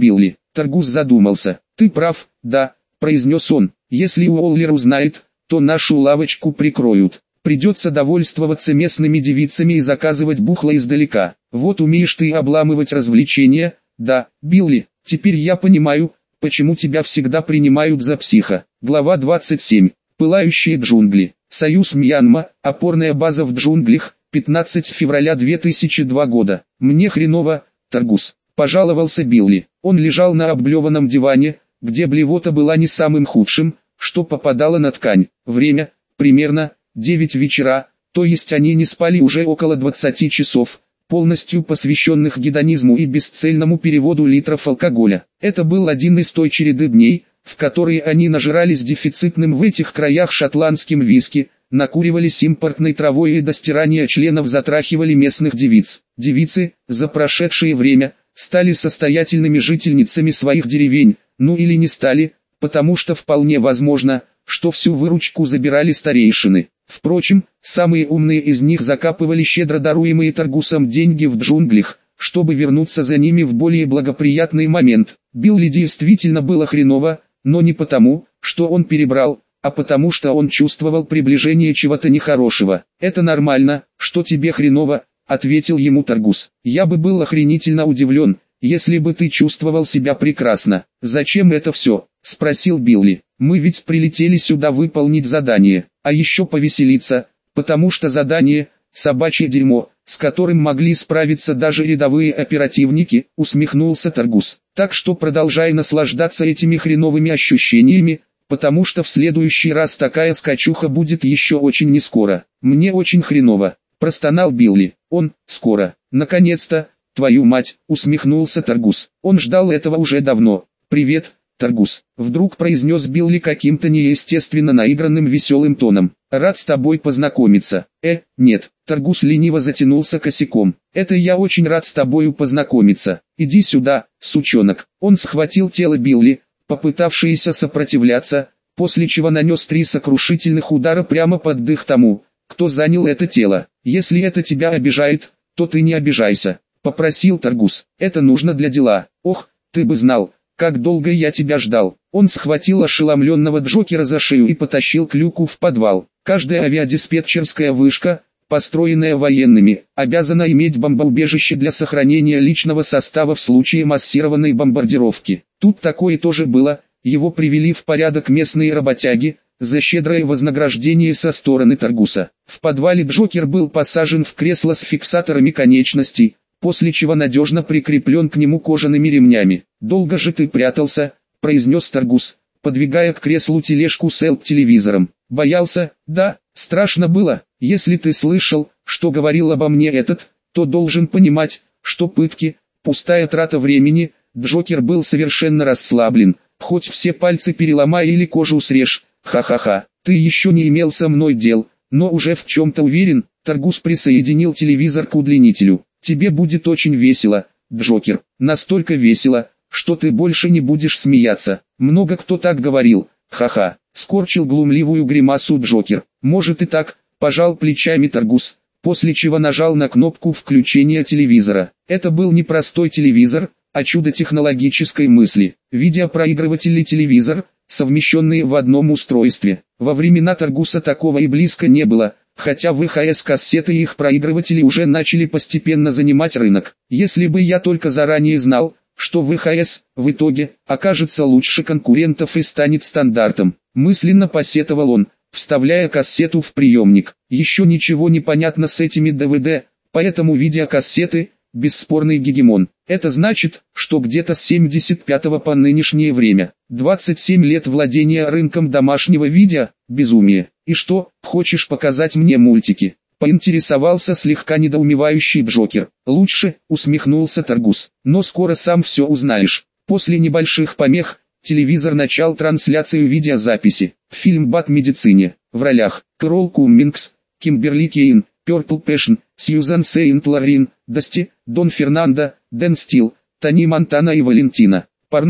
Таргус задумался. «Ты прав, да», — произнес он. «Если Уоллер узнает, то нашу лавочку прикроют. Придется довольствоваться местными девицами и заказывать бухло издалека. Вот умеешь ты обламывать развлечения, да, Билли, теперь я понимаю, почему тебя всегда принимают за психа». Глава 27. Пылающие джунгли. Союз Мьянма, опорная база в джунглях, 15 февраля 2002 года. «Мне хреново, Таргус», — пожаловался Билли. Он лежал на облеванном диване, где блевота была не самым худшим, что попадало на ткань. Время, примерно, 9 вечера, то есть они не спали уже около 20 часов, полностью посвященных гедонизму и бесцельному переводу литров алкоголя. Это был один из той череды дней, в которые они нажирались дефицитным в этих краях шотландским виски, накуривались импортной травой и до стирания членов затрахивали местных девиц. Девицы, за прошедшее время, стали состоятельными жительницами своих деревень, ну или не стали, потому что вполне возможно, что всю выручку забирали старейшины. Впрочем, самые умные из них закапывали щедро даруемые Таргусом деньги в джунглях, чтобы вернуться за ними в более благоприятный момент. Билли действительно было хреново, но не потому, что он перебрал, а потому что он чувствовал приближение чего-то нехорошего. «Это нормально, что тебе хреново», — ответил ему Таргус. «Я бы был охренительно удивлен, если бы ты чувствовал себя прекрасно». «Зачем это все?» — спросил Билли. «Мы ведь прилетели сюда выполнить задание, а еще повеселиться, потому что задание — собачье дерьмо, с которым могли справиться даже рядовые оперативники», — усмехнулся Таргус. «Так что продолжай наслаждаться этими хреновыми ощущениями, потому что в следующий раз такая скачуха будет еще очень нескоро». «Мне очень хреново», — простонал Билли. «Он, скоро, наконец-то, твою мать», — усмехнулся Таргус. Он ждал этого уже давно. «Привет, Таргус», — вдруг произнес Билли каким-то неестественно наигранным веселым тоном. «Рад с тобой познакомиться». Нет», — Таргус лениво затянулся косяком. «Это я очень рад с тобою познакомиться. Иди сюда, сучонок». Он схватил тело Билли, попытавшееся сопротивляться, после чего нанес 3 сокрушительных удара прямо под дых тому, кто занял это тело. «Если это тебя обижает, то ты не обижайся», — попросил Таргус. «Это нужно для дела. Ох, ты бы знал, как долго я тебя ждал». Он схватил ошеломленного Джокера за шею и потащил к люку в подвал. Каждая авиадиспетчерская вышка, построенная военными, обязана иметь бомбоубежище для сохранения личного состава в случае массированной бомбардировки. Тут такое тоже было, его привели в порядок местные работяги, за щедрое вознаграждение со стороны Таргуса. В подвале Джокер был посажен в кресло с фиксаторами конечностей, после чего надежно прикреплен к нему кожаными ремнями. «Долго же ты прятался», — произнес Таргус, подвигая к креслу тележку с телевизором. «Боялся?» «Да, страшно было. Если ты слышал, что говорил обо мне этот, то должен понимать, что пытки — пустая трата времени». Джокер был совершенно расслаблен. «Хоть все пальцы переломай или кожу срежь, ха-ха-ха. Ты еще не имел со мной дел, но уже в чем-то уверен». Таргус присоединил телевизор к удлинителю. «Тебе будет очень весело, Джокер. Настолько весело, что ты больше не будешь смеяться. Много кто так говорил, ха-ха», — скорчил глумливую гримасу Джокер. «Может и так», — пожал плечами Таргус, после чего нажал на кнопку включения телевизора. Это был не простой телевизор, а чудо технологической мысли. Видеопроигрыватель и телевизор, совмещенные в одном устройстве. Во времена Таргуса такого и близко не было, хотя ВХС-кассеты и их проигрыватели уже начали постепенно занимать рынок. «Если бы я только заранее знал, что ВХС, в итоге, окажется лучше конкурентов и станет стандартом», мысленно посетовал он, вставляя кассету в приемник. «Еще ничего не понятно с этими ДВД, поэтому видеокассеты — бесспорный гегемон. Это значит, что где-то с 75 по нынешнее время, 27 лет владения рынком домашнего видео, безумие. И что, хочешь показать мне мультики?» — поинтересовался слегка недоумевающий Джокер. «Лучше», — усмехнулся Таргус, — «но скоро сам все узнаешь». После небольших помех, телевизор начал трансляцию видеозаписи. Фильм «Бат медицине». В ролях Кэрол Куммингс, Кимберли Кейн, Purple Passion, Сьюзан Сейнт-Лорин, Дасти, Дон Фернандо, Дэн Стил, Тони Монтана и Валентина. Порнуха,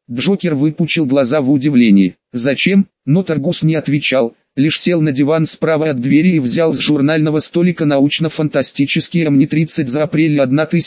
Джокер выпучил глаза в удивлении. «Зачем?» Но Таргус не отвечал, лишь сел на диван справа от двери и взял с журнального столика научно-фантастический ОМНИ-30 за апрель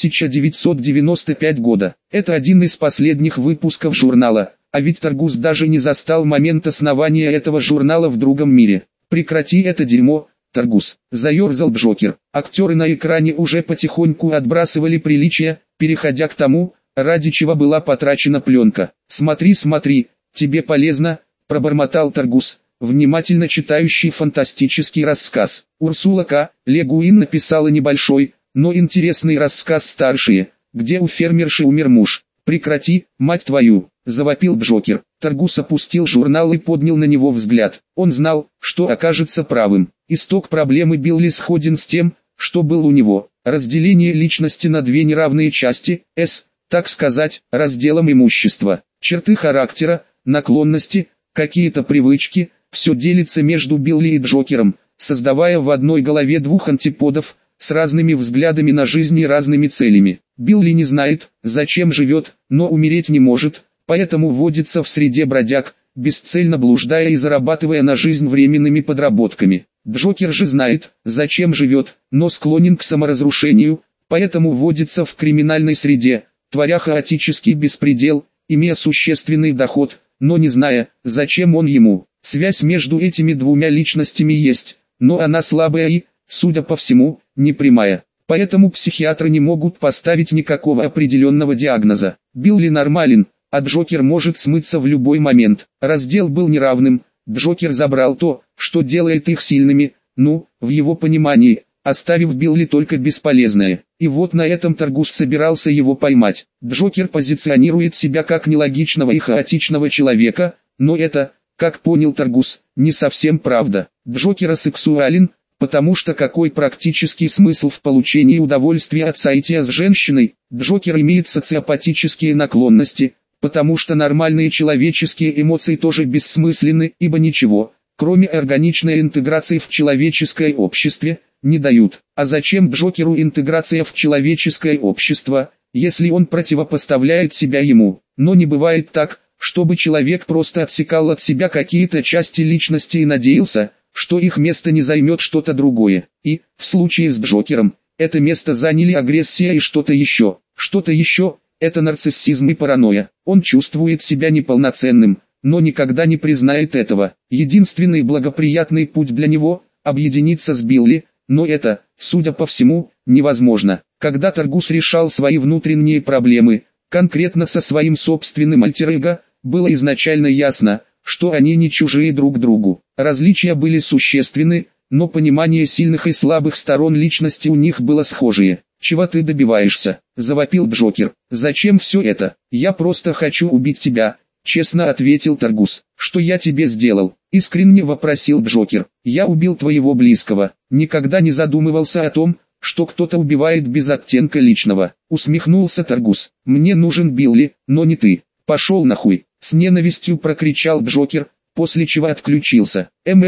1995 года. Это один из последних выпусков журнала, а ведь Таргус даже не застал момент основания этого журнала в другом мире. «Прекрати это дерьмо, Таргус», — заерзал Джокер. Актеры на экране уже потихоньку отбрасывали приличия, переходя к тому, ради чего была потрачена пленка. «Смотри, смотри, тебе полезно», — пробормотал Таргус, внимательно читающий фантастический рассказ. Урсула К. Ле Гуин написала небольшой, но интересный рассказ «Старшие», где у фермерши умер муж. «Прекрати, мать твою», — завопил Джокер. Таргус опустил журнал и поднял на него взгляд. Он знал, что окажется правым. Исток проблемы Билли сходен с тем, что был у него. Разделение личности на две неравные части, так сказать, разделом имущества. Черты характера, наклонности, какие-то привычки, все делится между Билли и Джокером, создавая в одной голове двух антиподов, с разными взглядами на жизнь и разными целями. Билли не знает, зачем живет, но умереть не может, поэтому водится в среде бродяг, бесцельно блуждая и зарабатывая на жизнь временными подработками. Джокер же знает, зачем живет, но склонен к саморазрушению, поэтому водится в криминальной среде, творя хаотический беспредел, имея существенный доход, но не зная, зачем он ему. Связь между этими двумя личностями есть, но она слабая и, судя по всему, непрямая. Поэтому психиатры не могут поставить никакого определенного диагноза. Билли нормален, а Джокер может смыться в любой момент. Раздел был неравным, Джокер забрал то, что делает их сильными, в его понимании, оставив Билли только бесполезное. И вот на этом Таргус собирался его поймать. Джокер позиционирует себя как нелогичного и хаотичного человека, но это, как понял Таргус, не совсем правда. Джокер асексуален, потому что какой практический смысл в получении удовольствия от соития с женщиной? Джокер имеет социопатические наклонности, потому что нормальные человеческие эмоции тоже бессмысленны, ибо ничего, кроме органичной интеграции в человеческое общество, не дают. А зачем Джокеру интеграция в человеческое общество, если он противопоставляет себя ему? Но не бывает так, чтобы человек просто отсекал от себя какие-то части личности и надеялся, что их место не займет что-то другое. И, в случае с Джокером, это место заняли агрессия и что-то еще. Что-то еще – это нарциссизм и паранойя. Он чувствует себя неполноценным, но никогда не признает этого. Единственный благоприятный путь для него – объединиться с Билли, но это, судя по всему, невозможно. Когда Таргус решал свои внутренние проблемы, конкретно со своим собственным альтер-эго, было изначально ясно, что они не чужие друг другу. Различия были существенны, но понимание сильных и слабых сторон личности у них было схожее. «Чего ты добиваешься?» – завопил Джокер. «Зачем все это? Я просто хочу убить тебя», – честно ответил Таргус. «Что я тебе сделал?» – искренне вопросил Джокер. «Я убил твоего близкого. Никогда не задумывался о том, что кто-то убивает без оттенка личного», – усмехнулся Таргус. «Мне нужен Билли, но не ты. Пошел нахуй!» — с ненавистью прокричал Джокер, после чего отключился.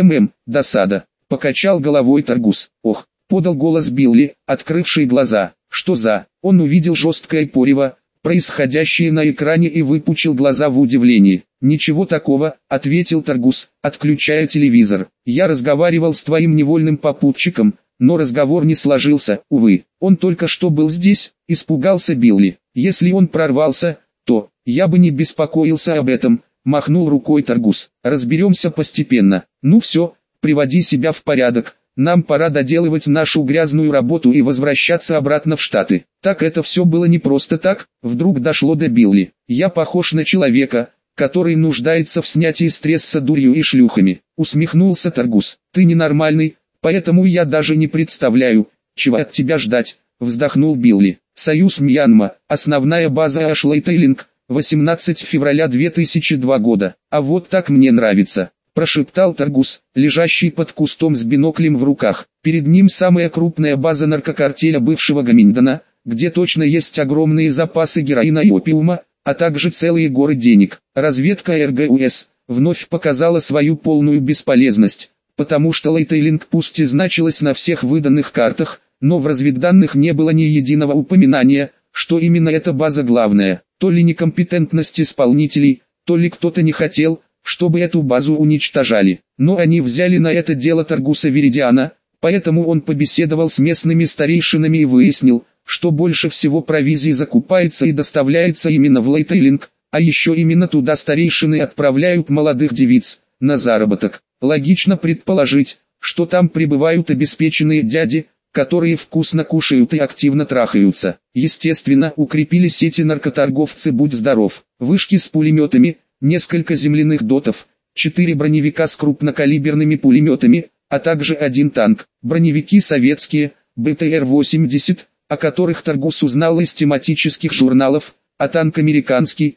Досада. Покачал головой Таргус. «Ох!» — подал голос Билли, открывший глаза. «Что за?» Он увидел жесткое порево, происходящее на экране, и выпучил глаза в удивлении. «Ничего такого», — ответил Таргус, отключая телевизор. «Я разговаривал с твоим невольным попутчиком, но разговор не сложился, увы. Он только что был здесь», — испугался Билли. «Если он прорвался, то я бы не беспокоился об этом», — махнул рукой Таргус. «Разберемся постепенно. Ну все, приводи себя в порядок. Нам пора доделывать нашу грязную работу и возвращаться обратно в Штаты». Так это все было не просто так, вдруг дошло до Билли. «Я похож на человека, который нуждается в снятии стресса дурью и шлюхами», — усмехнулся Таргус. «Ты ненормальный, поэтому я даже не представляю, чего от тебя ждать», — вздохнул Билли. «Союз Мьянма, основная база Ашлейтейлинг, 18 февраля 2002 года. А вот так мне нравится», — прошептал Таргус, лежащий под кустом с биноклем в руках. Перед ним самая крупная база наркокартеля бывшего Гаминдана, где точно есть огромные запасы героина и опиума, а также целые горы денег. Разведка РГУС вновь показала свою полную бесполезность, потому что Лейтейлинг пусть и значилась на всех выданных картах, но в разведданных не было ни единого упоминания, что именно эта база главная. То ли некомпетентность исполнителей, то ли кто-то не хотел, чтобы эту базу уничтожали. Но они взяли на это дело Таргуса Веридиана, поэтому он побеседовал с местными старейшинами и выяснил, что больше всего провизии закупается и доставляется именно в Лейтейлинг, а еще именно туда старейшины отправляют молодых девиц на заработок. Логично предположить, что там пребывают обеспеченные дяди, которые вкусно кушают и активно трахаются. Естественно, укрепились эти наркоторговцы, будь здоров. Вышки с пулеметами, несколько земляных дотов, 4 броневика с крупнокалиберными пулеметами, а также 1 танк. Броневики советские, БТР-80, о которых Таргус узнал из тематических журналов, а танк американский,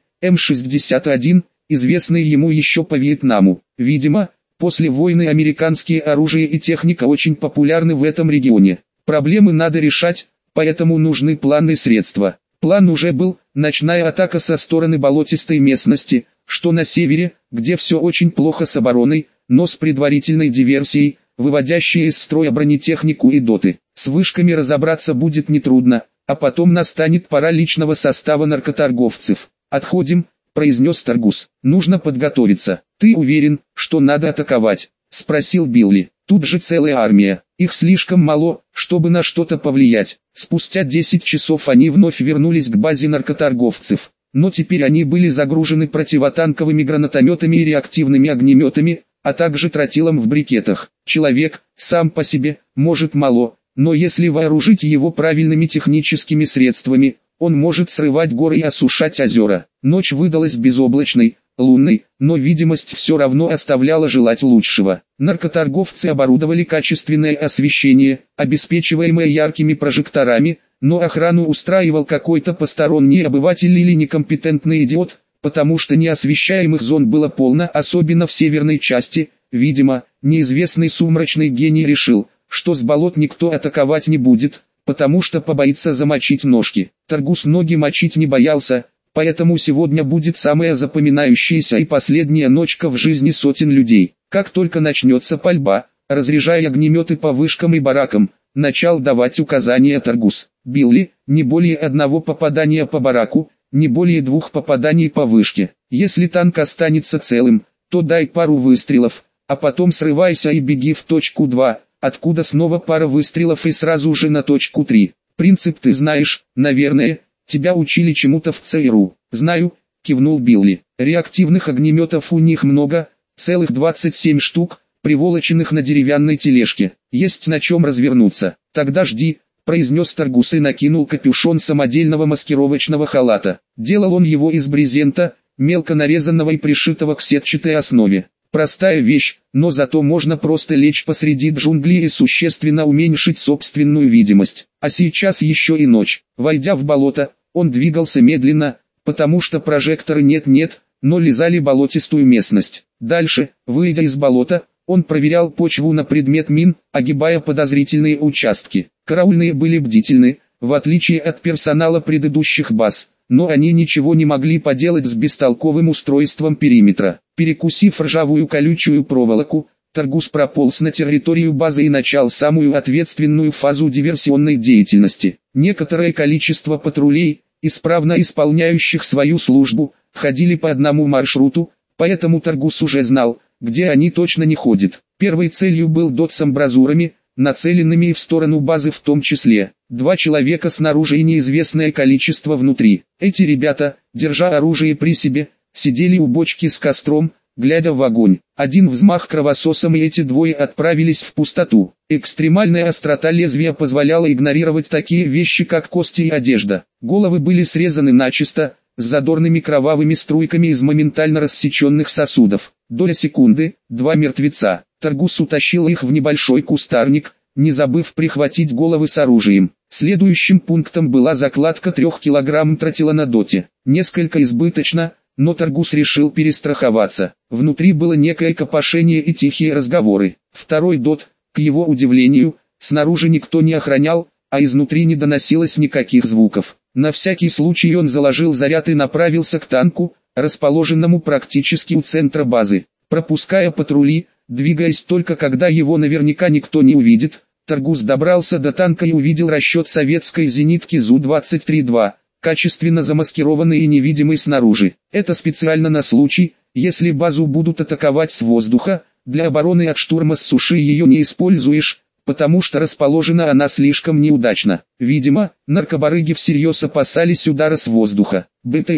М-61, известный ему еще по Вьетнаму. Видимо, после войны американские оружие и техника очень популярны в этом регионе. Проблемы надо решать, поэтому нужны планы и средства. План уже был: ночная атака со стороны болотистой местности, что на севере, где все очень плохо с обороной, но с предварительной диверсией, выводящей из строя бронетехнику и доты. С вышками разобраться будет нетрудно, а потом настанет пора личного состава наркоторговцев. «Отходим», — произнес Таргус. «Нужно подготовиться». «Ты уверен, что надо атаковать?» — спросил Билли. «Тут же целая армия. Их слишком мало, чтобы на что-то повлиять». Спустя 10 часов они вновь вернулись к базе наркоторговцев. Но теперь они были загружены противотанковыми гранатометами и реактивными огнеметами, а также тротилом в брикетах. Человек, сам по себе, может мало, но если вооружить его правильными техническими средствами, он может срывать горы и осушать озера. Ночь выдалась безоблачной, лунной, но видимость все равно оставляла желать лучшего. Наркоторговцы оборудовали качественное освещение, обеспечиваемое яркими прожекторами, но охрану устраивал какой-то посторонний обыватель или некомпетентный идиот, потому что неосвещаемых зон было полно, особенно в северной части. Видимо, неизвестный сумрачный гений решил, что с болот никто атаковать не будет, потому что побоится замочить ножки. Таргус ноги мочить не боялся, поэтому сегодня будет самая запоминающаяся и последняя ночка в жизни сотен людей. Как только начнется пальба, разряжая огнеметы по вышкам и баракам, начал давать указания Таргус. «Билли, не более одного попадания по бараку, не более 2 попаданий по вышке. Если танк останется целым, то дай пару выстрелов, а потом срывайся и беги в точку 2, откуда снова пара выстрелов и сразу же на точку 3. Принцип ты знаешь, наверное, тебя учили чему-то в ЦРУ». «Знаю», — кивнул Билли. «Реактивных огнеметов у них много, целых 27 штук, приволоченных на деревянной тележке. Есть на чем развернуться». «Тогда жди», — произнес Таргус и накинул капюшон самодельного маскировочного халата. Делал он его из брезента, мелко нарезанного и пришитого к сетчатой основе. Простая вещь, но зато можно просто лечь посреди джунглей и существенно уменьшить собственную видимость. А сейчас еще и ночь. Войдя в болото, он двигался медленно, потому что прожекторы нет-нет, но лизали болотистую местность. Дальше, выйдя из болота, он проверял почву на предмет мин, огибая подозрительные участки. Караульные были бдительны, в отличие от персонала предыдущих баз, но они ничего не могли поделать с бестолковым устройством периметра. Перекусив ржавую колючую проволоку, Таргус прополз на территорию базы и начал самую ответственную фазу диверсионной деятельности. Некоторое количество патрулей, исправно исполняющих свою службу, ходили по одному маршруту, поэтому Таргус уже знал, где они точно не ходят. Первой целью был дот с амбразурами, нацеленными в сторону базы, в том числе 2 человека снаружи и неизвестное количество внутри. Эти ребята, держа оружие при себе, сидели у бочки с костром, глядя в огонь. Один взмах кровососом и эти двое отправились в пустоту. Экстремальная острота лезвия позволяла игнорировать такие вещи, как кости и одежда. Головы были срезаны начисто, с задорными кровавыми струйками из моментально рассеченных сосудов. Доля секунды, 2 мертвеца. Таргус утащил их в небольшой кустарник, не забыв прихватить головы с оружием. Следующим пунктом была закладка 3 килограмм тротила на доте. Несколько избыточно, но Таргус решил перестраховаться. Внутри было некое копошение и тихие разговоры. Второй дот, к его удивлению, снаружи никто не охранял, а изнутри не доносилось никаких звуков. На всякий случай он заложил заряд и направился к танку, расположенному практически у центра базы. Пропуская патрули, двигаясь только когда его наверняка никто не увидит, Таргус добрался до танка и увидел расчет советской зенитки ЗУ-23-2, качественно замаскированный и невидимый снаружи. Это специально на случай, если базу будут атаковать с воздуха, для обороны от штурма с суши ее не используешь, потому что расположена она слишком неудачно. Видимо, наркобарыги всерьез опасались удара с воздуха.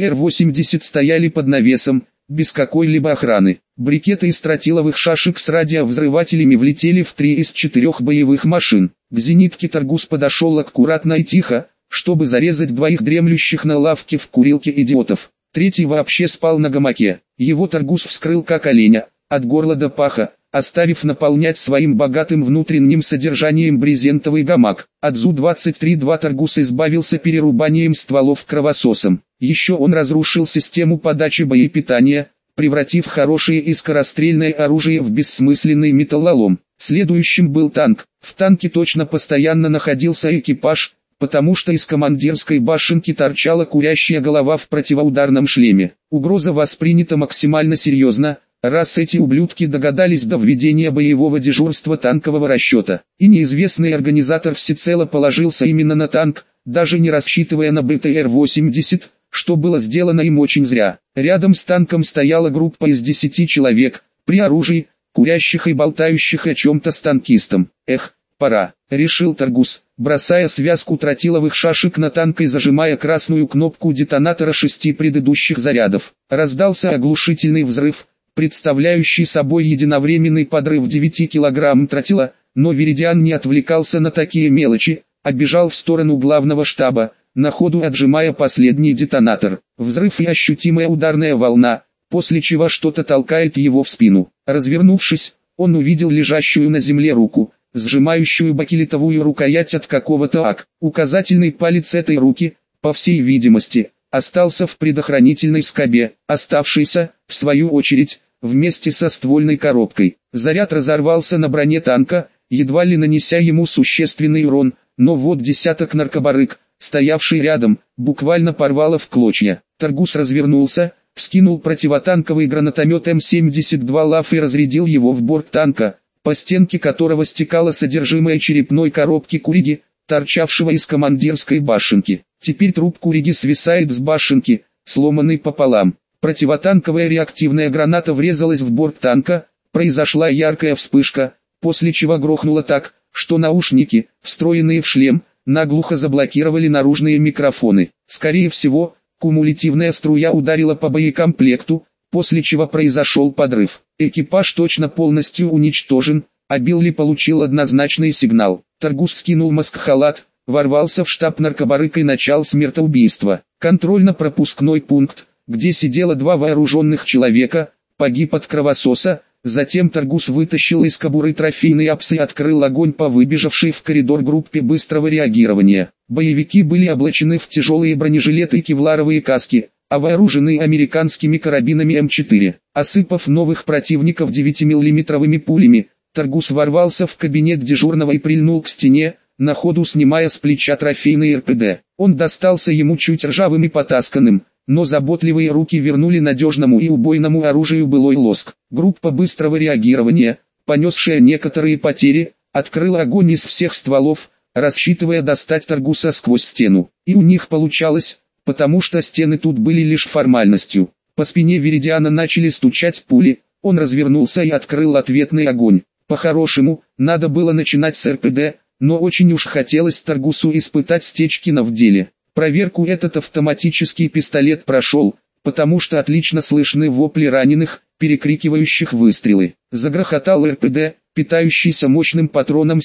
БТР-80 стояли под навесом, без какой-либо охраны. Брикеты из тротиловых шашек с радиовзрывателями влетели в 3 из 4 боевых машин. К зенитке Таргус подошел аккуратно и тихо, чтобы зарезать двоих дремлющих на лавке в курилке идиотов. Третий вообще спал на гамаке. Его Таргус вскрыл как оленя, от горла до паха, оставив наполнять своим богатым внутренним содержанием брезентовый гамак. От ЗУ-23-2 Таргус избавился перерубанием стволов кровососом. Еще он разрушил систему подачи боепитания, превратив хорошее и скорострельное оружие в бессмысленный металлолом. Следующим был танк. В танке точно постоянно находился экипаж, потому что из командирской башенки торчала курящая голова в противоударном шлеме. Угроза воспринята максимально серьезно, раз эти ублюдки догадались до введения боевого дежурства танкового расчета. И неизвестный организатор всецело положился именно на танк, даже не рассчитывая на БТР-80, что было сделано им очень зря. Рядом с танком стояла группа из 10 человек, при оружии, курящих и болтающих о чем-то с танкистом. «Эх, пора», — решил Таргус, бросая связку тротиловых шашек на танк и зажимая красную кнопку детонатора 6 предыдущих зарядов. Раздался оглушительный взрыв, представляющий собой единовременный подрыв 9 килограмм тротила, но Веридиан не отвлекался на такие мелочи, а бежал в сторону главного штаба, на ходу отжимая последний детонатор. Взрыв и ощутимая ударная волна, после чего что-то толкает его в спину. Развернувшись, он увидел лежащую на земле руку, сжимающую бакелитовую рукоять от какого-то АК. Указательный палец этой руки, по всей видимости, остался в предохранительной скобе, оставшийся, в свою очередь, вместе со ствольной коробкой. Заряд разорвался на броне танка, едва ли нанеся ему существенный урон, но вот десяток наркобарыг, стоявший рядом, буквально порвало в клочья. Таргус развернулся, вскинул противотанковый гранатомет М-72 ЛАФ и разрядил его в борт танка, по стенке которого стекало содержимое черепной коробки Куриги, торчавшего из командирской башенки. Теперь труп Куриги свисает с башенки, сломанный пополам. Противотанковая реактивная граната врезалась в борт танка, произошла яркая вспышка, после чего грохнуло так, что наушники, встроенные в шлем, наглухо заблокировали наружные микрофоны. Скорее всего, кумулятивная струя ударила по боекомплекту, после чего произошел подрыв. Экипаж точно полностью уничтожен, а Билли получил однозначный сигнал. Таргус скинул маскхалат, ворвался в штаб наркобарыг и начал смертоубийство. Контрольно-пропускной пункт, где сидело 2 вооруженных человека, погиб от кровососа. Затем Таргус вытащил из кобуры трофейный АПС и открыл огонь по выбежавшей в коридор группе быстрого реагирования. Боевики были облачены в тяжелые бронежилеты и кевларовые каски, а вооружены американскими карабинами М4. Осыпав новых противников 9-миллиметровыми пулями, Таргус ворвался в кабинет дежурного и прильнул к стене, на ходу снимая с плеча трофейный РПД. Он достался ему чуть ржавым и потасканным, но заботливые руки вернули надежному и убойному оружию былой лоск. Группа быстрого реагирования, понесшая некоторые потери, открыла огонь из всех стволов, рассчитывая достать Таргуса сквозь стену. И у них получалось, потому что стены тут были лишь формальностью. По спине Веридиана начали стучать пули, он развернулся и открыл ответный огонь. По-хорошему, надо было начинать с РПД, но очень уж хотелось Таргусу испытать Стечкина в деле. Проверку этот автоматический пистолет прошел, потому что отлично слышны вопли раненых, перекрикивающих выстрелы. Загрохотал РПД, питающийся мощным патроном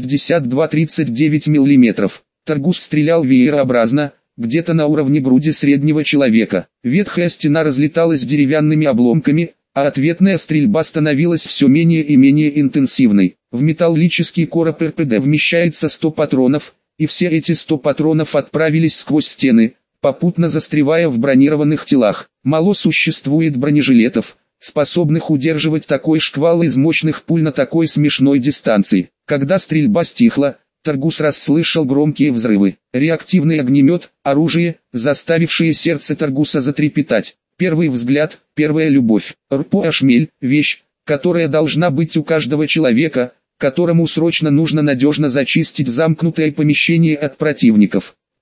7,62 39 мм. Таргус стрелял веерообразно, где-то на уровне груди среднего человека. Ветхая стена разлеталась деревянными обломками, а ответная стрельба становилась все менее и менее интенсивной. В металлический короб РПД вмещается 100 патронов, и все эти 100 патронов отправились сквозь стены, попутно застревая в бронированных телах. Мало существует бронежилетов, способных удерживать такой шквал из мощных пуль на такой смешной дистанции. Когда стрельба стихла, Таргус расслышал громкие взрывы. Реактивный огнемет, оружие, заставившее сердце Таргуса затрепетать. Первый взгляд, первая любовь. РПО-шмель, вещь, которая должна быть у каждого человека, которому срочно нужно надежно зачистить замкнутое помещение от противников.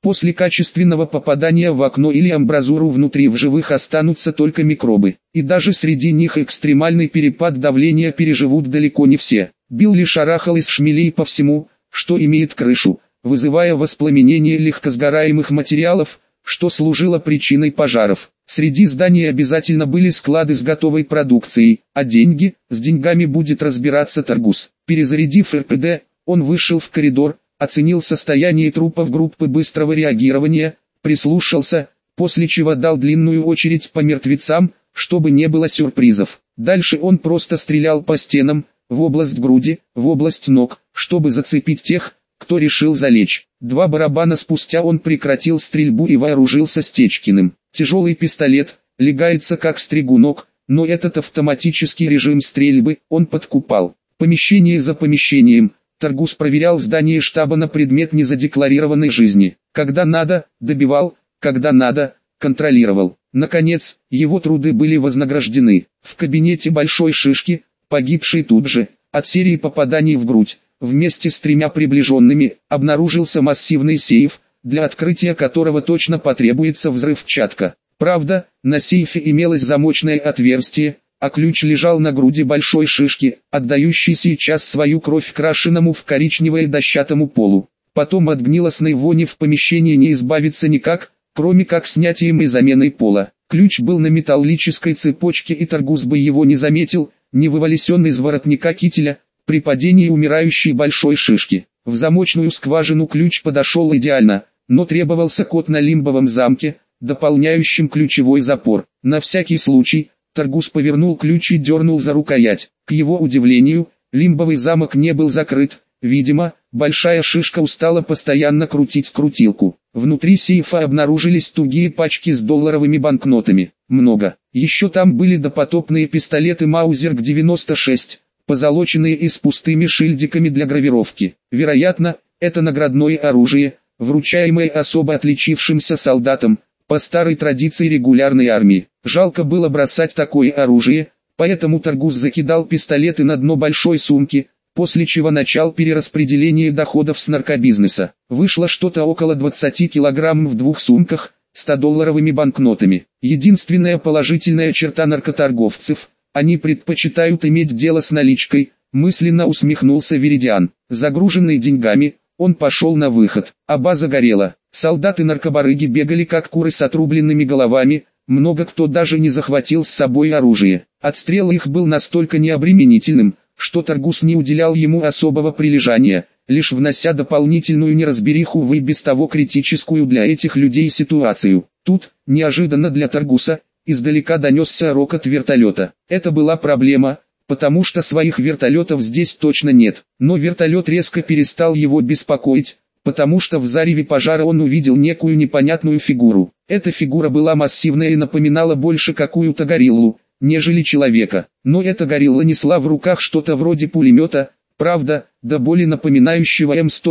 После качественного попадания в окно или амбразуру внутри в живых останутся только микробы. И даже среди них экстремальный перепад давления переживут далеко не все. Билли шарахал из шмелей по всему, что имеет крышу, вызывая воспламенение легкосгораемых материалов, что служило причиной пожаров. Среди зданий обязательно были склады с готовой продукцией, а с деньгами будет разбираться Таргус. Перезарядив РПД, он вышел в коридор, оценил состояние трупов группы быстрого реагирования, прислушался, после чего дал длинную очередь по мертвецам, чтобы не было сюрпризов. Дальше он просто стрелял по стенам, в область груди, в область ног, чтобы зацепить тех, кто решил залечь. 2 барабана спустя он прекратил стрельбу и вооружился Стечкиным. Тяжелый пистолет, легается как стригунок, но этот автоматический режим стрельбы он подкупал. Помещение за помещением, Таргус проверял здание штаба на предмет незадекларированной жизни. Когда надо, добивал, когда надо, контролировал. Наконец, его труды были вознаграждены. В кабинете Большой Шишки, погибший тут же, от серии попаданий в грудь, вместе с 3 приближенными, обнаружился массивный сейф, для открытия которого точно потребуется взрывчатка. Правда, на сейфе имелось замочное отверстие, а ключ лежал на груди Большой Шишки, отдающей сейчас свою кровь крашенному в коричневое дощатому полу. Потом от гнилостной вони в помещении не избавиться никак, кроме как снятием и заменой пола. Ключ был на металлической цепочке, и Таргус бы его не заметил, не вывались он из воротника кителя, при падении умирающей Большой Шишки. В замочную скважину ключ подошел идеально, но требовался код на лимбовом замке, дополняющем ключевой запор. На всякий случай, Таргус повернул ключ и дернул за рукоять. К его удивлению, лимбовый замок не был закрыт, видимо, Большая Шишка устала постоянно крутить крутилку. Внутри сейфа обнаружились тугие пачки с долларовыми банкнотами. Много. Еще там были допотопные пистолеты Маузер к 96, позолоченные и с пустыми шильдиками для гравировки. Вероятно, это наградное оружие, вручаемое особо отличившимся солдатам, по старой традиции регулярной армии. Жалко было бросать такое оружие, поэтому Таргус закидал пистолеты на дно большой сумки, после чего начал перераспределение доходов с наркобизнеса. Вышло что-то около 20 килограмм в 2 сумках, 100-долларовыми банкнотами. Единственная положительная черта наркоторговцев – они предпочитают иметь дело с наличкой, мысленно усмехнулся Веридиан. Загруженный деньгами, он пошел на выход, а база горела. Солдаты-наркобарыги бегали как куры с отрубленными головами, много кто даже не захватил с собой оружие. Отстрел их был настолько необременительным, что Таргус не уделял ему особого прилежания, лишь внося дополнительную неразбериху в и без того критическую для этих людей ситуацию. Тут, неожиданно для Таргуса, издалека донесся рокот вертолета. Это была проблема, потому что своих вертолетов здесь точно нет. Но вертолет резко перестал его беспокоить, потому что в зареве пожара он увидел некую непонятную фигуру. Эта фигура была массивная и напоминала больше какую-то гориллу, нежели человека. Но эта горилла несла в руках что-то вроде пулемета, правда, до боли напоминающего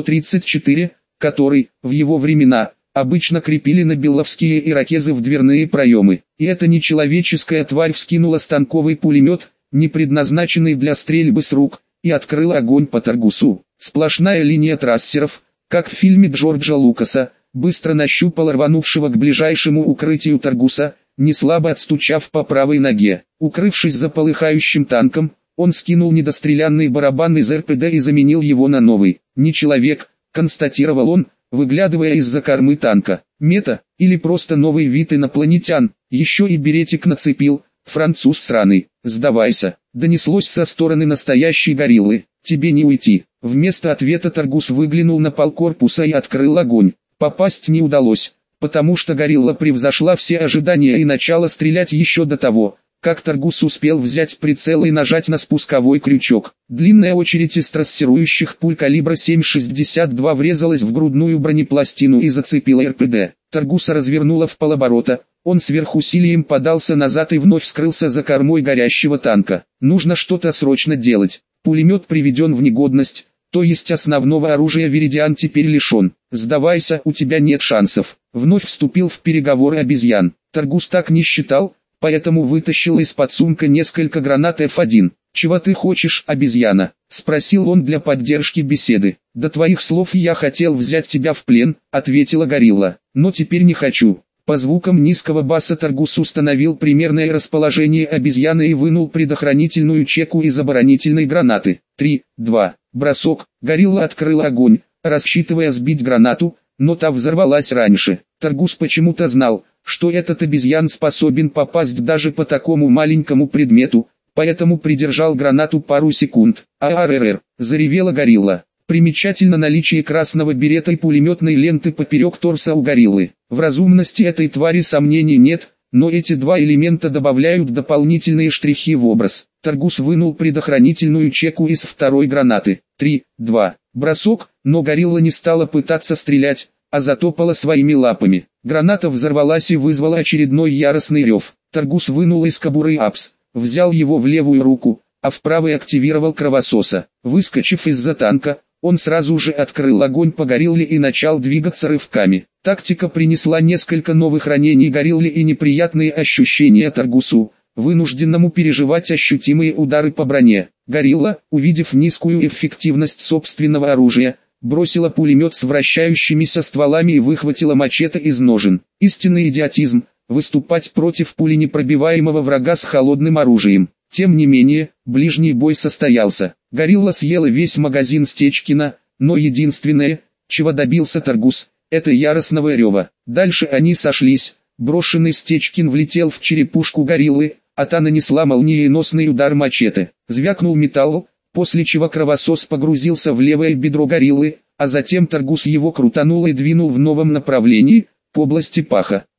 М134, который, в его времена, обычно крепили на беловские ирокезы в дверные проемы. И эта нечеловеческая тварь вскинула станковый пулемет, не предназначенный для стрельбы с рук, и открыла огонь по Таргусу. Сплошная линия трассеров, как в фильме Джорджа Лукаса, быстро нащупала рванувшего к ближайшему укрытию Таргуса, неслабо отстучав по правой ноге. Укрывшись за полыхающим танком, он скинул недострелянный барабан из РПД и заменил его на новый. «Не человек», констатировал он, выглядывая из-за кормы танка. «Мета, или просто новый вид инопланетян, еще и беретик нацепил, француз сраный, сдавайся», донеслось со стороны настоящей гориллы. «Тебе не уйти». Вместо ответа Таргус выглянул на пол корпуса и открыл огонь. Попасть не удалось, потому что горилла превзошла все ожидания и начала стрелять еще до того, как Таргус успел взять прицел и нажать на спусковой крючок. Длинная очередь из трассирующих пуль калибра 7,62 врезалась в грудную бронепластину и зацепила РПД. Таргуса развернуло в полоборота, он сверхусилием подался назад и вновь скрылся за кормой горящего танка. Нужно что-то срочно делать. Пулемет приведен в негодность, то есть основного оружия Веридиан теперь лишен. «Сдавайся, у тебя нет шансов». Вновь вступил в переговоры обезьян. Таргус так не считал, поэтому вытащил из-под сумка несколько гранат F1. «Чего ты хочешь, обезьяна?» – спросил он для поддержки беседы. «До твоих слов я хотел взять тебя в плен», — ответила горилла, — «но теперь не хочу». По звукам низкого баса Таргус установил примерное расположение обезьяны и вынул предохранительную чеку из оборонительной гранаты. 3, 2, бросок. Горилла открыла огонь, рассчитывая сбить гранату, но та взорвалась раньше. Таргус почему-то знал, что этот обезьян способен попасть даже по такому маленькому предмету, поэтому придержал гранату пару секунд. «АРР!» – заревела горилла. Примечательно наличие красного берета и пулеметной ленты поперек торса у гориллы. В разумности этой твари сомнений нет, но эти два элемента добавляют дополнительные штрихи в образ. Таргус вынул предохранительную чеку из второй гранаты. 3, 2, бросок, но горилла не стала пытаться стрелять, а затопала своими лапами. Граната взорвалась и вызвала очередной яростный рев. Таргус вынул из кобуры АПС, взял его в левую руку, а в правой активировал кровососа. Выскочив из-за танка, он сразу же открыл огонь по горилле и начал двигаться рывками. Тактика принесла несколько новых ранений горилле и неприятные ощущения Таргусу, вынужденному переживать ощутимые удары по броне. Горилла, увидев низкую эффективность собственного оружия, бросила пулемет с вращающимися стволами и выхватила мачете из ножен. Истинный идиотизм – выступать против пуленепробиваемого врага с холодным оружием. Тем не менее, ближний бой состоялся. Горилла съела весь магазин Стечкина, но единственное, чего добился Таргус, это яростного рева. Дальше они сошлись, брошенный Стечкин влетел в черепушку гориллы, а та нанесла молниеносный удар мачете. Звякнул металл, после чего кровосос погрузился в левое бедро гориллы, а затем Таргус его крутанул и двинул в новом направлении, по области паха.